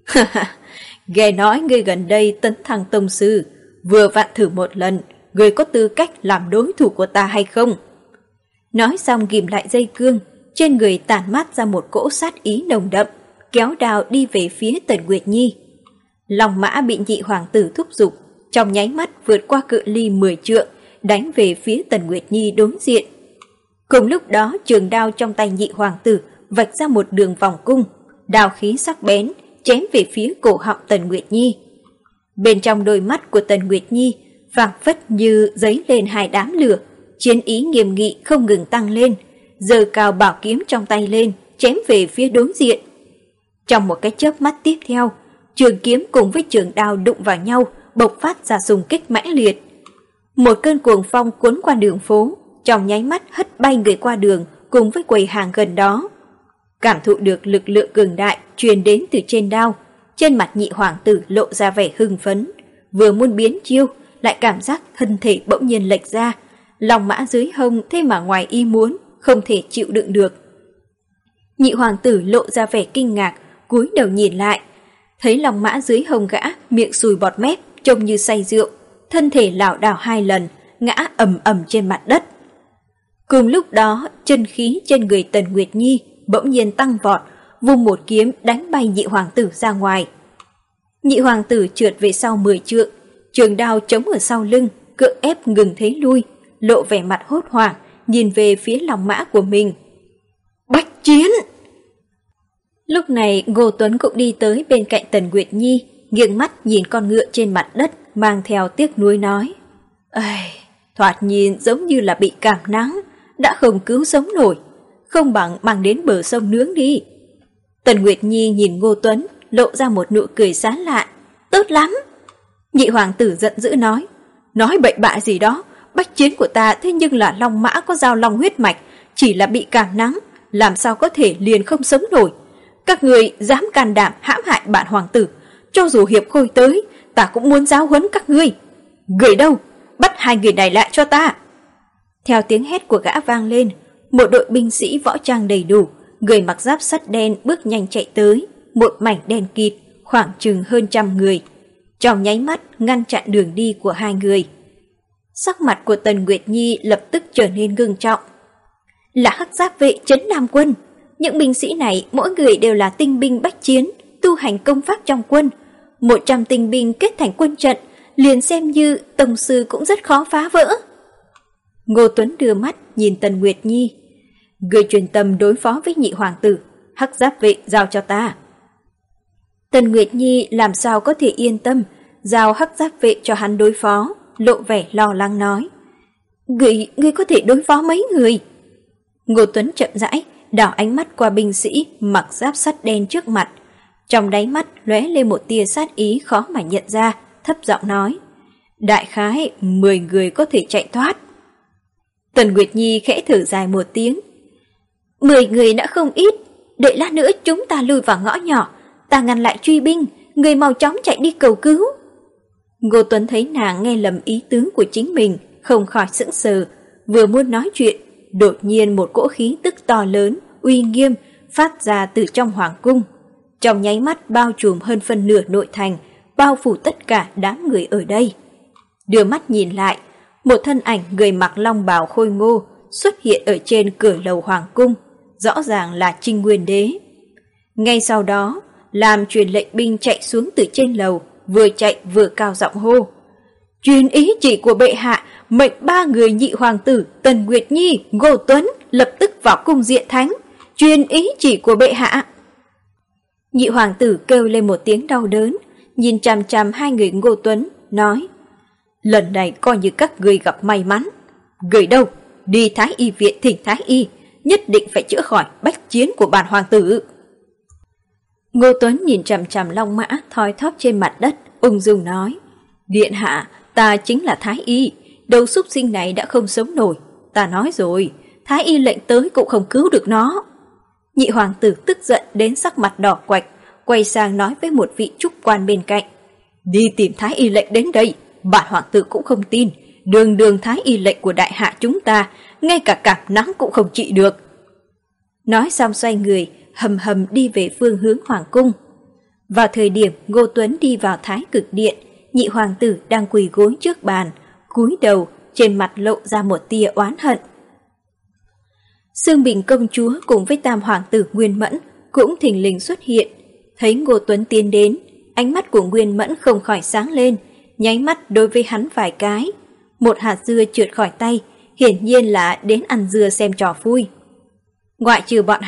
Nghe nói ngươi gần đây tấn thăng tông sư, vừa vặn thử một lần, ngươi có tư cách làm đối thủ của ta hay không? Nói xong ghim lại dây cương, trên người tản mát ra một cỗ sát ý nồng đậm, kéo đao đi về phía Tần Nguyệt Nhi. Lòng mã bị nhị hoàng tử thúc giục, trong nháy mắt vượt qua cự ly 10 trượng, đánh về phía Tần Nguyệt Nhi đối diện. Cùng lúc đó trường đao trong tay nhị hoàng tử vạch ra một đường vòng cung, đao khí sắc bén chém về phía cổ họng Tần Nguyệt Nhi. Bên trong đôi mắt của Tần Nguyệt Nhi phảng phất như dấy lên hai đám lửa, chiến ý nghiêm nghị không ngừng tăng lên, giơ cao bảo kiếm trong tay lên, chém về phía đối diện. Trong một cái chớp mắt tiếp theo, trường kiếm cùng với trường đao đụng vào nhau, bộc phát ra xung kích mãnh liệt. Một cơn cuồng phong cuốn qua đường phố, trong nháy mắt hất bay người qua đường cùng với quầy hàng gần đó. Cảm thụ được lực lượng cường đại truyền đến từ trên đao, trên mặt Nhị hoàng tử lộ ra vẻ hưng phấn, vừa muốn biến chiêu, lại cảm giác thân thể bỗng nhiên lệch ra, lòng mã dưới hông thế mà ngoài ý muốn, không thể chịu đựng được. Nhị hoàng tử lộ ra vẻ kinh ngạc, cúi đầu nhìn lại, thấy lòng mã dưới hông gã miệng sùi bọt mép, trông như say rượu, thân thể lảo đảo hai lần, ngã ầm ầm trên mặt đất. Cùng lúc đó, chân khí trên người Tần Nguyệt Nhi bỗng nhiên tăng vọt, vung một kiếm đánh bay Nhị hoàng tử ra ngoài. Nhị hoàng tử trượt về sau 10 trượng, trường đao chống ở sau lưng, cưỡng ép ngừng thế lui, lộ vẻ mặt hốt hoảng, nhìn về phía lòng mã của mình. Bách chiến! Lúc này Ngô Tuấn cũng đi tới bên cạnh Tần Nguyệt Nhi, nghiêng mắt nhìn con ngựa trên mặt đất, mang theo tiếc nuối nói. Ây, thoạt nhìn giống như là bị cảm nắng, đã không cứu sống nổi, không bằng mang đến bờ sông nướng đi. Tần Nguyệt Nhi nhìn Ngô Tuấn, lộ ra một nụ cười sán lạ. Tốt lắm! Nhị hoàng tử giận dữ nói bậy bạ gì đó, bách chiến của ta thế nhưng là long mã có giao long huyết mạch, chỉ là bị cảm nắng, làm sao có thể liền không sống nổi. Các người dám can đảm hãm hại bản hoàng tử, cho dù hiệp khôi tới, ta cũng muốn giáo huấn các ngươi. Người đâu? Bắt hai người này lại cho ta! Theo tiếng hét của gã vang lên, một đội binh sĩ võ trang đầy đủ, người mặc giáp sắt đen bước nhanh chạy tới, một mảnh đen kịt, khoảng chừng hơn 100 người. Trong nháy mắt ngăn chặn đường đi của hai người. Sắc mặt của Tần Nguyệt Nhi lập tức trở nên ngưng trọng. Là Hắc Giáp vệ Trấn Nam quân. Những binh sĩ này mỗi người đều là tinh binh bách chiến, tu hành công pháp trong quân. 100 tinh binh kết thành quân trận, liền xem như tổng sư cũng rất khó phá vỡ. Ngô Tuấn đưa mắt nhìn Tần Nguyệt Nhi. Người truyền tâm đối phó với Nhị hoàng tử, Hắc Giáp vệ giao cho ta. Tần Nguyệt Nhi làm sao có thể yên tâm, giao Hắc Giáp vệ cho hắn đối phó, lộ vẻ lo lắng nói. Ngươi có thể đối phó mấy người? Ngô Tuấn chậm rãi, đảo ánh mắt qua binh sĩ mặc giáp sắt đen trước mặt. Trong đáy mắt lóe lên một tia sát ý khó mà nhận ra, thấp giọng nói. Đại khái 10 người có thể chạy thoát. Tần Nguyệt Nhi khẽ thở dài một tiếng. 10 người đã không ít, đợi lát nữa chúng ta lùi vào ngõ nhỏ, ta ngăn lại truy binh, người mau chóng chạy đi cầu cứu. Ngô Tuấn thấy nàng nghe lầm ý tứ của chính mình, không khỏi sững sờ, vừa muốn nói chuyện, đột nhiên một cỗ khí tức to lớn, uy nghiêm phát ra từ trong hoàng cung, trong nháy mắt bao trùm hơn phân nửa nội thành, bao phủ tất cả đám người ở đây. Đưa mắt nhìn lại, một thân ảnh người mặc long bào khôi ngô xuất hiện ở trên cửa lầu hoàng cung, rõ ràng là Trinh Nguyên Đế. Ngay sau đó, làm truyền lệnh binh chạy xuống từ trên lầu, vừa chạy vừa cao giọng hô. Truyền ý chỉ của bệ hạ, mệnh 3 người Nhị hoàng tử Tần Nguyệt Nhi, Ngô Tuấn lập tức vào cung diện thánh. Truyền ý chỉ của bệ hạ. Nhị hoàng tử kêu lên một tiếng đau đớn, nhìn chằm chằm hai người Ngô Tuấn, nói. Lần này coi như các người gặp may mắn. Người đâu? Đi Thái Y viện thỉnh Thái Y, nhất định phải chữa khỏi bách chiến của bản hoàng tử. Ngô Tuấn nhìn chằm chằm long mã thoi thóp trên mặt đất, ung dung nói. Điện hạ, ta chính là Thái Y, đầu súc sinh này đã không sống nổi. Ta nói rồi, Thái Y lệnh tới cũng không cứu được nó. Nhị hoàng tử tức giận đến sắc mặt đỏ quạch, quay sang nói với một vị trúc quan bên cạnh. Đi tìm Thái Y lệnh đến đây, bản hoàng tử cũng không tin. Đường Thái Y lệnh của đại hạ chúng ta, ngay cả cảm nắng cũng không trị được. Nói xong xoay người, hầm hầm đi về phương hướng hoàng cung. Vào thời điểm Ngô Tuấn đi vào Thái Cực Điện, Nhị hoàng tử đang quỳ gối trước bàn, cúi đầu, trên mặt lộ ra một tia oán hận. Sương Bình công chúa cùng với Tam hoàng tử Nguyên Mẫn cũng thình lình xuất hiện, thấy Ngô Tuấn tiến đến, ánh mắt của Nguyên Mẫn không khỏi sáng lên, nháy mắt đối với hắn vài cái. Một hạt dưa trượt khỏi tay, hiển nhiên là đến ăn dưa xem trò vui. Ngoại trừ bọn hắn,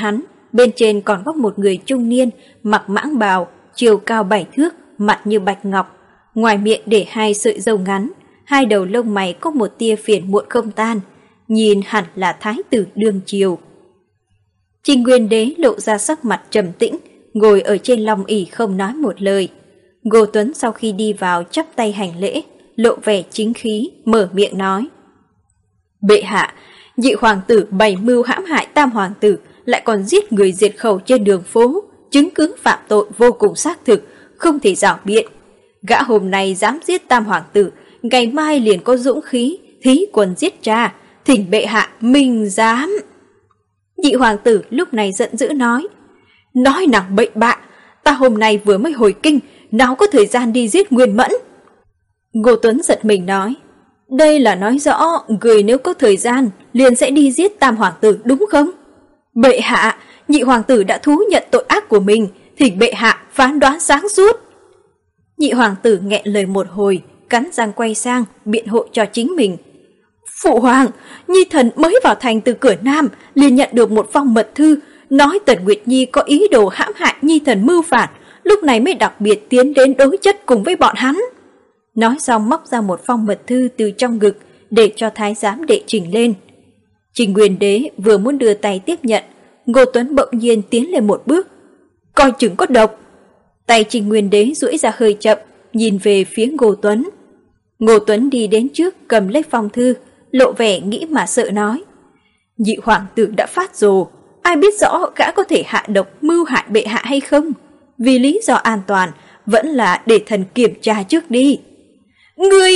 bên trên còn có một người trung niên, mặc mãng bào, chiều cao 7 thước, mặt như bạch ngọc, ngoài miệng để 2 sợi râu ngắn, 2 đầu lông mày có một tia phiền muộn không tan, nhìn hẳn là thái tử đương triều. Trình Nguyên Đế lộ ra sắc mặt trầm tĩnh, ngồi ở trên long ỷ không nói một lời. Ngô Tuấn sau khi đi vào chắp tay hành lễ, lộ vẻ chính khí, mở miệng nói: Bệ hạ, nhị hoàng tử bày mưu hãm hại tam hoàng tử, lại còn giết người diệt khẩu trên đường phố, chứng cứ phạm tội vô cùng xác thực, không thể rảo biện. Gã hôm nay dám giết tam hoàng tử, ngày mai liền có dũng khí thí quân giết cha, thỉnh bệ hạ mình dám. Nhị hoàng tử lúc này giận dữ nói: Nói nàng bậy bạ, ta hôm nay vừa mới hồi kinh, nào có thời gian đi giết Nguyên Mẫn. Ngô Tuấn giật mình nói: Đây là nói rõ người nếu có thời gian liền sẽ đi giết tam hoàng tử đúng không? Bệ hạ, nhị hoàng tử đã thú nhận tội ác của mình, thỉnh bệ hạ phán đoán sáng suốt. Nhị hoàng tử nghẹn lời một hồi, cắn răng quay sang biện hộ cho chính mình. Phụ hoàng, Nhi thần mới vào thành từ cửa Nam liền nhận được một phong mật thư, nói Tần Nguyệt Nhi có ý đồ hãm hại Nhi thần mưu phản, lúc này mới đặc biệt tiến đến đối chất cùng với bọn hắn. Nói xong móc ra một phong mật thư từ trong ngực để cho thái giám đệ trình lên. Trình Nguyên Đế vừa muốn đưa tay tiếp nhận, Ngô Tuấn bỗng nhiên tiến lên một bước. Coi chừng có độc. Tay Trình Nguyên Đế duỗi ra hơi chậm, nhìn về phía Ngô Tuấn. Ngô Tuấn đi đến trước cầm lấy phong thư, lộ vẻ nghĩ mà sợ nói: Nhị hoàng tử đã phát rồ, ai biết rõ gã có thể hạ độc mưu hại bệ hạ hay không? Vì lý do an toàn, vẫn là để thần kiểm tra trước đi. Ngươi...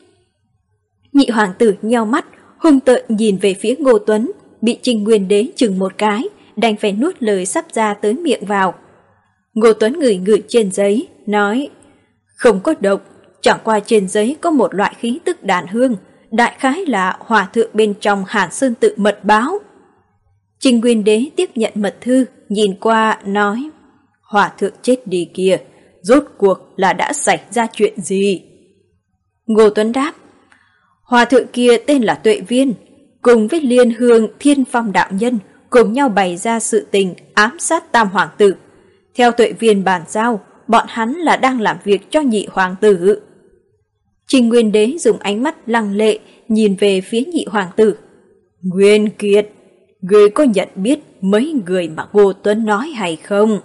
Nhị hoàng tử nheo mắt, hung tợn nhìn về phía Ngô Tuấn, bị Trình Nguyên Đế chừng một cái, đành phải nuốt lời sắp ra tới miệng vào. Ngô Tuấn ngửi ngửi trên giấy, nói: Không có độc, chẳng qua trên giấy có một loại khí tức đàn hương, đại khái là hòa thượng bên trong Hàn Sơn tự mật báo. Trình Nguyên Đế tiếp nhận mật thư, nhìn qua, nói: Hòa thượng chết đi kia, rốt cuộc là đã xảy ra chuyện gì? Ngô Tuấn đáp: Hòa thượng kia tên là Tuệ Viên, cùng với Liên Hương Thiên Phong đạo nhân cùng nhau bày ra sự tình ám sát tam hoàng tử. Theo Tuệ Viên bàn giao, bọn hắn là đang làm việc cho nhị hoàng tử. Trình Nguyên Đế dùng ánh mắt lăng lệ nhìn về phía nhị hoàng tử. Nguyên Kiệt, người có nhận biết mấy người mà Ngô Tuấn nói hay không?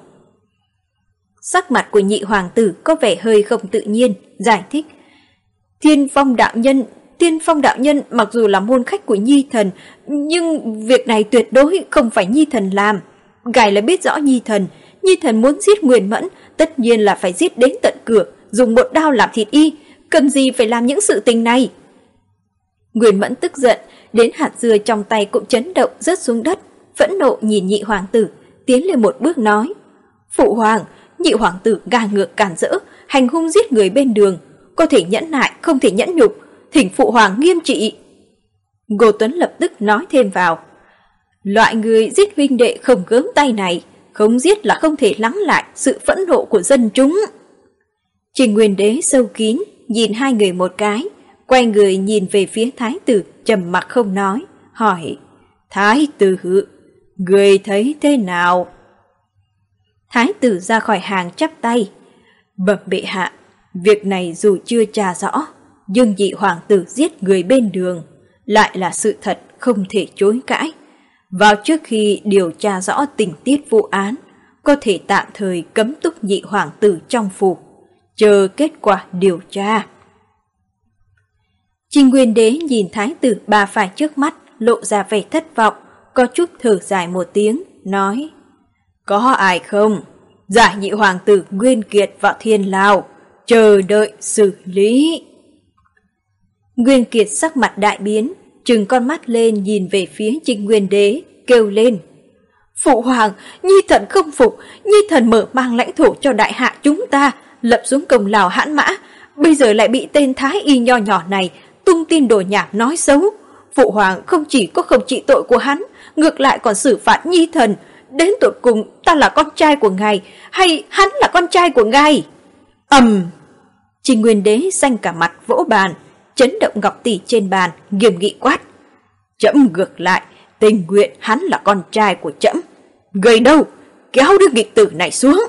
Sắc mặt của nhị hoàng tử có vẻ hơi không tự nhiên, giải thích: Thiên Phong đạo nhân mặc dù là môn khách của Nhi thần, nhưng việc này tuyệt đối không phải Nhi thần làm. Ngài là biết rõ Nhi thần muốn giết Nguyên Mẫn, tất nhiên là phải giết đến tận cửa, dùng một đao làm thịt y, cần gì phải làm những sự tình này. Nguyên Mẫn tức giận, đến hạt dưa trong tay cũng chấn động rớt xuống đất, phẫn nộ nhìn nhị hoàng tử, tiến lên một bước nói: Phụ hoàng, nhị hoàng tử gà ngược cản rỡ, hành hung giết người bên đường, có thể nhẫn nại không thể nhẫn nhục, thỉnh phụ hoàng nghiêm trị. Ngô Tuấn lập tức nói thêm vào: Loại người giết huynh đệ không gớm tay này, không giết là không thể lắng lại sự phẫn nộ của dân chúng. Trình Nguyên Đế sâu kín nhìn hai người một cái, quay người nhìn về phía thái tử, trầm mặc không nói, hỏi: Thái tử, người thấy thế nào? Thái tử ra khỏi hàng chắp tay: Bẩm bệ hạ, việc này dù chưa tra rõ, nhưng nhị hoàng tử giết người bên đường lại là sự thật không thể chối cãi. Vào trước khi điều tra rõ tình tiết vụ án, có thể tạm thời cấm túc nhị hoàng tử trong phủ, chờ kết quả điều tra. Trình Nguyên Đế nhìn thái tử ba phải trước mắt, lộ ra vẻ thất vọng, có chút thở dài một tiếng, nói: Có ai không? Giải nhị hoàng tử Nguyên Kiệt vào thiên lao, chờ đợi xử lý. Nguyên Kiệt sắc mặt đại biến, trừng con mắt lên nhìn về phía Trình Nguyên Đế, kêu lên: Phụ hoàng, Nhi thần không phục, Nhi thần mở mang lãnh thổ cho đại hạ chúng ta, lập xuống công lao hãn mã, bây giờ lại bị tên thái y nho nhỏ này tung tin đồn nhảm nói xấu. Phụ hoàng không chỉ có không trị tội của hắn, ngược lại còn xử phạt Nhi thần. Đến tột cùng ta là con trai của ngài, hay hắn là con trai của ngài? Trình Nguyên Đế xanh cả mặt vỗ bàn, chấn động ngọc tỷ trên bàn, nghiêm nghị quát: Trẫm ngược lại tình nguyện hắn là con trai của trẫm. Người đâu? Kéo đứa nghịch tử này xuống.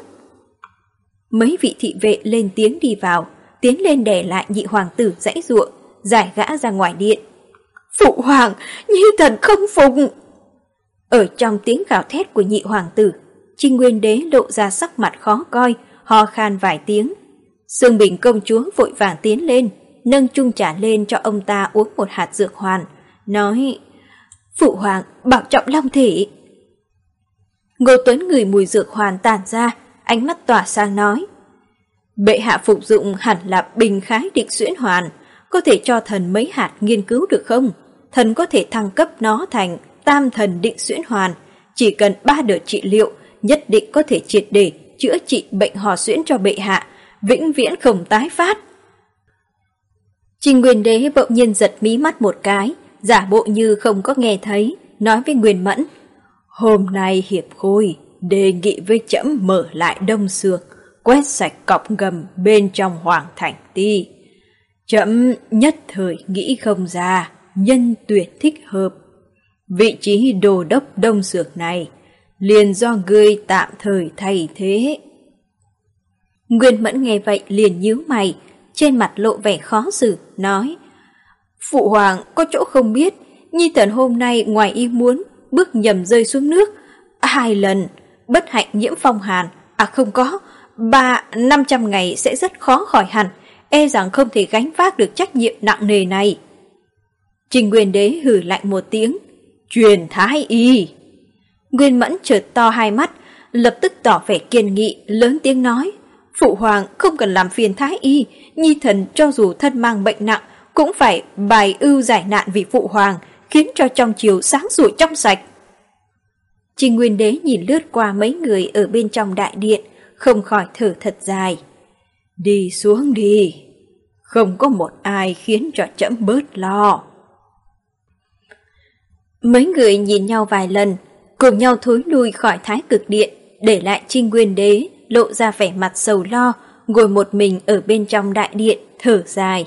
Mấy vị thị vệ lên tiếng đi vào, tiến lên đè lại nhị hoàng tử giãy giụa, giải gã ra ngoài điện. Phụ hoàng, nhi thần không phục. Ở trong tiếng gào thét của nhị hoàng tử, Trinh Nguyên Đế lộ ra sắc mặt khó coi, ho khan vài tiếng. Sương Bình công chúa vội vàng tiến lên, nâng chung trà lên cho ông ta uống một hạt dược hoàn, nói: Phụ hoàng, bảo trọng long thể. Ngô Tuấn ngửi mùi dược hoàn tản ra, ánh mắt tỏa sáng nói: Bệ hạ phục dụng hẳn là bình khái định xuyễn hoàn, có thể cho thần mấy hạt nghiên cứu được không? Thần có thể thăng cấp nó thành tam thần định xuyễn hoàn, chỉ cần 3 đợt trị liệu, nhất định có thể triệt để chữa trị bệnh hò xuyễn cho bệ hạ, vĩnh viễn không tái phát. Trình Nguyên Đế bỗng nhiên giật mí mắt một cái, giả bộ như không có nghe thấy, nói với Nguyên Mẫn: Hôm nay hiệp khôi đề nghị với trẫm mở lại Đông Sược, quét sạch cọc ngầm bên trong Hoàng Thành Ti. Trẫm nhất thời nghĩ không ra nhân tuyển thích hợp. Vị trí đô đốc Đông Sược này liền do ngươi tạm thời thay thế. Nguyên Mẫn nghe vậy liền nhíu mày, trên mặt lộ vẻ khó xử, nói: Phụ hoàng có chỗ không biết, nhi thần hôm nay ngoài ý muốn bước nhầm rơi xuống nước 2 lần, bất hạnh nhiễm phong hàn, không có, 500 ngày sẽ rất khó khỏi hẳn, e rằng không thể gánh vác được trách nhiệm nặng nề này. Trình Nguyên Đế hừ lạnh một tiếng: Truyền thái y. Nguyên Mẫn chợt to hai mắt, lập tức tỏ vẻ kiên nghị, lớn tiếng nói: Phụ hoàng không cần làm phiền thái y, nhi thần cho dù thân mang bệnh nặng cũng phải bài ưu giải nạn vì phụ hoàng, khiến cho trong triều sáng sủa trong sạch. Trình Nguyên Đế nhìn lướt qua mấy người ở bên trong đại điện, không khỏi thở thật dài. Đi xuống đi, không có một ai khiến cho trẫm bớt lo. Mấy người nhìn nhau vài lần, cùng nhau thối lui khỏi Thái Cực Điện, để lại Trình Nguyên Đế lộ ra vẻ mặt sầu lo, ngồi một mình ở bên trong đại điện, thở dài.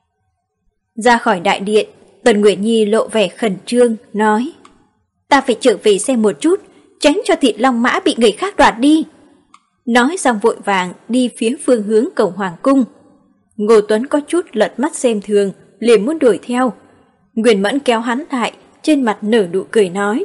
Ra khỏi đại điện, Tần Nguyệt Nhi lộ vẻ khẩn trương, nói: Ta phải trở về xem một chút, tránh cho thịt long mã bị người khác đoạt đi. Nói xong vội vàng đi phía phương hướng cầu Hoàng Cung. Ngô Tuấn có chút lật mắt xem thường, liền muốn đuổi theo. Nguyên Mẫn kéo hắn lại, trên mặt nở nụ cười nói: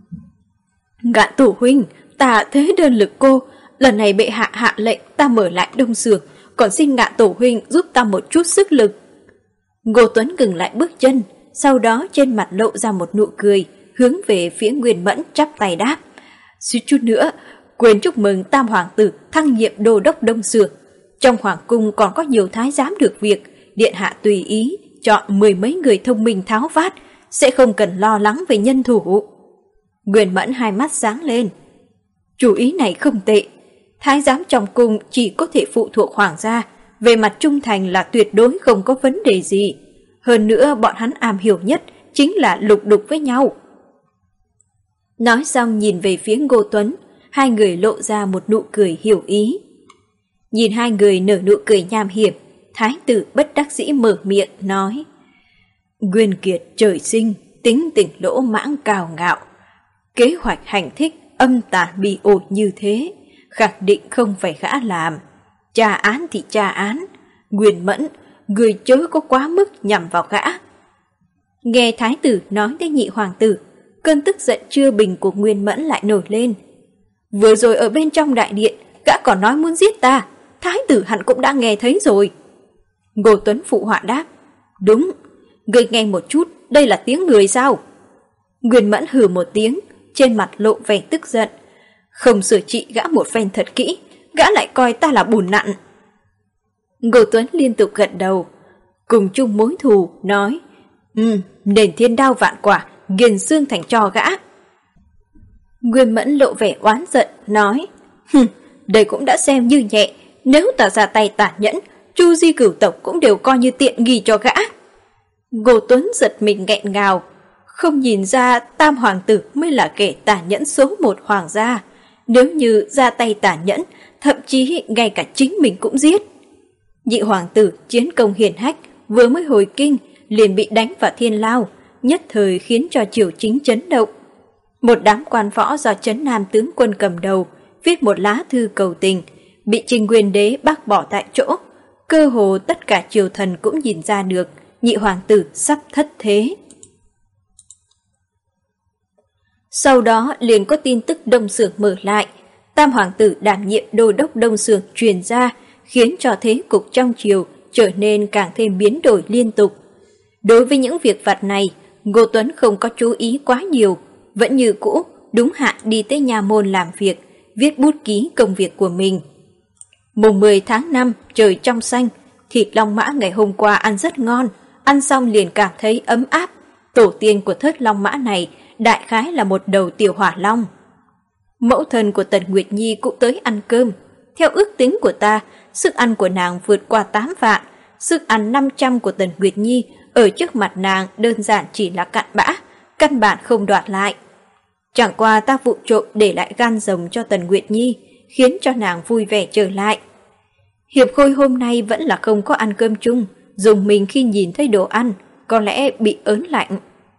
Ngạn Tổ huynh, ta thế đơn lực cô, lần này bệ hạ hạ lệnh ta mở lại Đông Sược, còn xin Ngạn Tổ huynh giúp ta một chút sức lực. Ngô Tuấn ngừng lại bước chân, sau đó trên mặt lộ ra một nụ cười, hướng về phía Nguyên Mẫn chắp tay đáp: Suýt chút nữa quên chúc mừng tam hoàng tử thăng nhiệm đô đốc Đông Sược. Trong hoàng cung còn có nhiều thái giám được việc, điện hạ tùy ý chọn 10 mấy người thông minh tháo vát, sẽ không cần lo lắng về nhân thủ. Nguyên Mẫn hai mắt sáng lên. Chủ ý này không tệ. Thái giám trong cung chỉ có thể phụ thuộc hoàng gia, về mặt trung thành là tuyệt đối không có vấn đề gì. Hơn nữa bọn hắn am hiểu nhất chính là lục đục với nhau. Nói xong nhìn về phía Ngô Tuấn, hai người lộ ra một nụ cười hiểu ý. Nhìn hai người nở nụ cười nham hiểm, thái tử bất đắc dĩ mở miệng nói: Nguyên Kiệt trời sinh tính tình lỗ mãng cao ngạo, kế hoạch hành thích âm tàn bị ổi như thế, khẳng định không phải gã làm. Tra án thì tra án, Nguyên Mẫn, người chớ có quá mức nhằm vào gã. Nghe thái tử nói tới nhị hoàng tử, cơn tức giận chưa bình của Nguyên Mẫn lại nổi lên. Vừa rồi ở bên trong đại điện, gã còn nói muốn giết ta, thái tử hẳn cũng đã nghe thấy rồi. Ngô Tuấn phụ họa đáp: Đúng, ngươi nghe một chút, đây là tiếng người sao? Nguyên Mẫn hừ một tiếng, trên mặt lộ vẻ tức giận. Không sửa trị gã một phen thật kỹ, gã lại coi ta là bùn nặn. Ngô Tuấn liên tục gật đầu, cùng chung mối thù, nói: Nền thiên đao vạn quả, nghiền xương thành tro gã. Nguyên Mẫn lộ vẻ oán giận, nói: Đây cũng đã xem như nhẹ, nếu ta ra tay tàn nhẫn, Chu Di cửu tộc cũng đều coi như tiện nghi cho gã. Ngô Tuấn giật mình nghẹn ngào, không nhìn ra tam hoàng tử mới là kẻ tàn nhẫn số 1 hoàng gia. Nếu như ra tay tàn nhẫn, thậm chí ngay cả chính mình cũng giết. Nhị hoàng tử chiến công hiển hách, vừa mới hồi kinh liền bị đánh vào thiên lao, nhất thời khiến cho triều chính chấn động. Một đám quan võ do Trấn Nam tướng quân cầm đầu viết một lá thư cầu tình, bị Trình Nguyên Đế bác bỏ tại chỗ. Cơ hồ tất cả triều thần cũng nhìn ra được nhị hoàng tử sắp thất thế. Sau đó liền có tin tức Đông Xưởng mở lại, tam hoàng tử đảm nhiệm đô đốc Đông Xưởng truyền ra, khiến cho thế cục trong triều trở nên càng thêm biến đổi liên tục. Đối với những việc vặt này, Ngô Tuấn không có chú ý quá nhiều, vẫn như cũ đúng hạn đi tới nha môn làm việc, viết bút ký công việc của mình. Mùng 10 tháng 5, trời trong xanh, thịt long mã ngày hôm qua ăn rất ngon, ăn xong liền cảm thấy ấm áp. Tổ tiên của thớt long mã này đại khái là một đầu tiểu hỏa long. Mẫu thân của Tần Nguyệt Nhi cũng tới ăn cơm. Theo ước tính của ta, sức ăn của nàng vượt qua 8 vạn, sức ăn 500 của Tần Nguyệt Nhi ở trước mặt nàng đơn giản chỉ là cặn bã, căn bản không đoạt lại. Chẳng qua ta vụng trộm để lại gan rồng cho Tần Nguyệt Nhi, khiến cho nàng vui vẻ trở lại. Hiệp Khôi hôm nay vẫn là không có ăn cơm chung, dùng mình khi nhìn thấy đồ ăn, có lẽ bị ớn lạnh.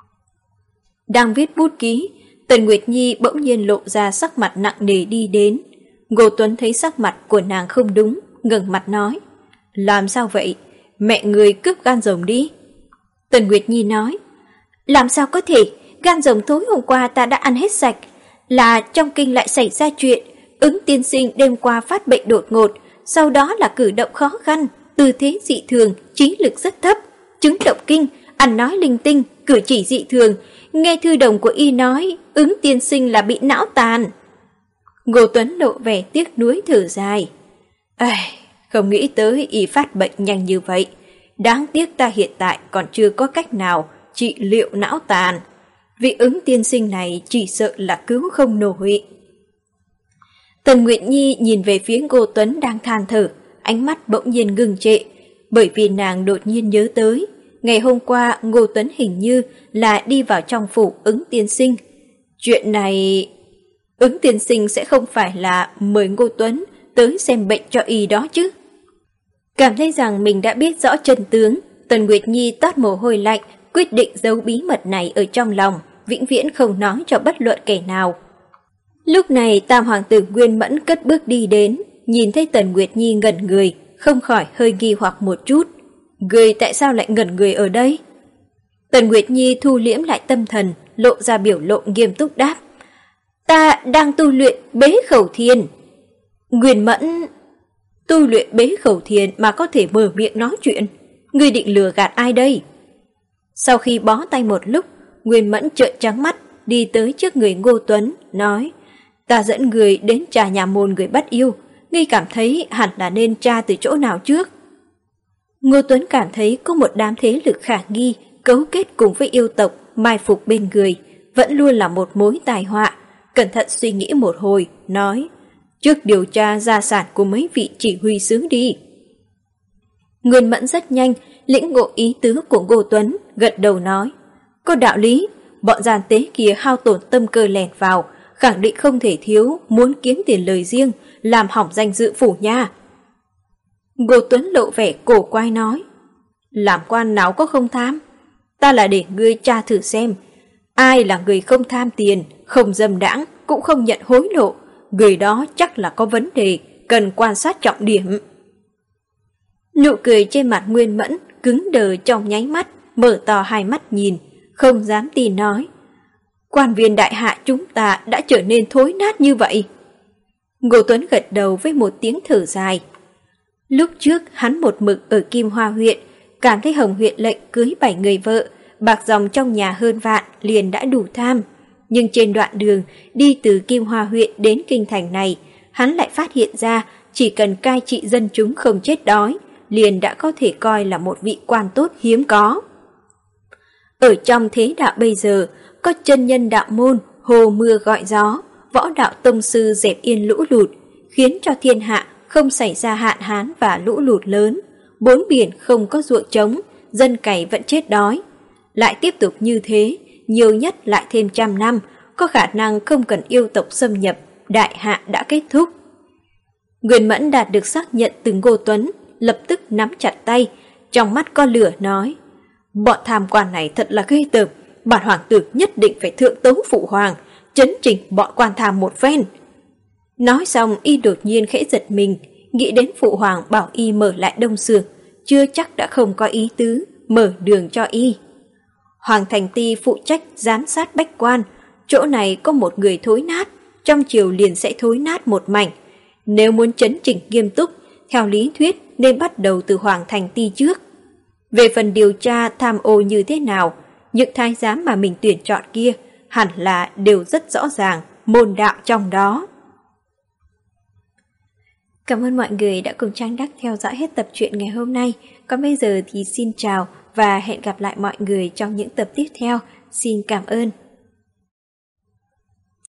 Đang viết bút ký, Tần Nguyệt Nhi bỗng nhiên lộ ra sắc mặt nặng nề đi đến. Ngô Tuấn thấy sắc mặt của nàng không đúng, ngẩng mặt nói: "Làm sao vậy? Mẹ người cướp gan rồng đi." Tần Nguyệt Nhi nói: "Làm sao có thể, gan rồng tối hôm qua ta đã ăn hết sạch, là trong kinh lại xảy ra chuyện, Ứng tiên sinh đêm qua phát bệnh đột ngột, sau đó là cử động khó khăn, tư thế dị thường, trí lực rất thấp, chứng động kinh, ăn nói linh tinh, cử chỉ dị thường, nghe thư đồng của y nói, Ứng tiên sinh là bị não tàn." Ngô Tuấn lộ vẻ tiếc nuối thở dài: "Không nghĩ tới y phát bệnh nhanh như vậy, đáng tiếc ta hiện tại còn chưa có cách nào trị liệu não tàn. Vị Ứng tiên sinh này chỉ sợ là cứu không nổi." Tần Nguyệt Nhi nhìn về phía Ngô Tuấn đang than thở, ánh mắt bỗng nhiên ngừng trệ, bởi vì nàng đột nhiên nhớ tới, ngày hôm qua Ngô Tuấn hình như là đi vào trong phủ Ứng tiên sinh. Chuyện này, Ứng tiên sinh sẽ không phải là mời Ngô Tuấn tới xem bệnh cho y đó chứ? Cảm thấy rằng mình đã biết rõ chân tướng, Tần Nguyệt Nhi toát mồ hôi lạnh, quyết định giấu bí mật này ở trong lòng, vĩnh viễn không nói cho bất luận kẻ nào. Lúc này tam hoàng tử Nguyên Mẫn cất bước đi đến, nhìn thấy Tần Nguyệt Nhi ngẩn người, không khỏi hơi nghi hoặc một chút. Người tại sao lại ngẩn người ở đây? Tần Nguyệt Nhi thu liễm lại tâm thần, lộ ra biểu lộ nghiêm túc đáp: "Ta đang tu luyện bế khẩu thiền." Nguyên Mẫn: "Tu luyện bế khẩu thiền mà có thể mở miệng nói chuyện, ngươi định lừa gạt ai đây?" Sau khi bó tay một lúc, Nguyên Mẫn trợn trắng mắt, đi tới trước người Ngô Tuấn, nói: "Ta dẫn người đến tra nhà môn người bắt yêu, ngươi cảm thấy hẳn là nên tra từ chỗ nào trước?" Ngô Tuấn cảm thấy có một đám thế lực khả nghi cấu kết cùng với yêu tộc mai phục bên người, vẫn luôn là một mối tai họa. Cẩn thận suy nghĩ một hồi, nói: "Trước điều tra gia sản của mấy vị chỉ huy sứ đi." Nguyên Mẫn rất nhanh lĩnh ngộ ý tứ của Ngô Tuấn, gật đầu nói: "Có đạo lý, bọn gian tế kia hao tổn tâm cơ lẻn vào, khẳng định không thể thiếu muốn kiếm tiền lời riêng, làm hỏng danh dự phủ nha." Ngô Tuấn lộ vẻ cổ quái nói: "Làm quan nào có không tham? Ta là để ngươi tra thử xem, ai là người không tham tiền, không dâm đãng, cũng không nhận hối lộ, người đó chắc là có vấn đề, cần quan sát trọng điểm." Nụ cười trên mặt Nguyên Mẫn cứng đờ trong nháy mắt, mở to hai mắt nhìn, không dám tin nói: "Quan viên đại hạ chúng ta đã trở nên thối nát như vậy?" Ngô Tuấn gật đầu với một tiếng thở dài. Lúc trước hắn một mực ở Kim Hoa huyện, cảm thấy Hồng huyện lệnh cưới 7 người vợ, bạc dòng trong nhà hơn vạn liền đã đủ tham. Nhưng trên đoạn đường đi từ Kim Hoa huyện đến kinh thành này, hắn lại phát hiện ra chỉ cần cai trị dân chúng không chết đói, liền đã có thể coi là một vị quan tốt hiếm có. Ở trong thế đạo bây giờ, có chân nhân đạo môn, hồ mưa gọi gió, võ đạo tông sư dẹp yên lũ lụt, khiến cho thiên hạ không xảy ra hạn hán và lũ lụt lớn, bốn biển không có ruộng trống, dân cày vẫn chết đói. Lại tiếp tục như thế, nhiều nhất lại thêm 100 năm, có khả năng không cần yêu tộc xâm nhập, đại hạ đã kết thúc. Nguyên Mẫn đạt được xác nhận từ Ngô Tuấn, lập tức nắm chặt tay, trong mắt có lửa nói: "Bọn tham quan này thật là ghê tởm, bản hoàng tử nhất định phải thượng tấu phụ hoàng, chấn chỉnh bọn quan tham một phen. Nói xong y đột nhiên khẽ giật mình, nghĩ đến phụ hoàng bảo y mở lại đông xưởng, chưa chắc đã không có ý tứ mở đường cho y. Hoàng Thành Ti phụ trách giám sát bách quan, chỗ này có một người thối nát, trong chiều liền sẽ thối nát một mảnh. Nếu muốn chấn chỉnh nghiêm túc, theo lý thuyết nên bắt đầu từ Hoàng Thành Ti trước. Về phần điều tra tham ô như thế nào, những thái giám mà mình tuyển chọn kia hẳn là đều rất rõ ràng môn đạo trong đó. Cảm ơn mọi người đã cùng Trang Đắc theo dõi hết tập truyện ngày hôm nay. Còn bây giờ thì xin chào và hẹn gặp lại mọi người trong những tập tiếp theo. Xin cảm ơn.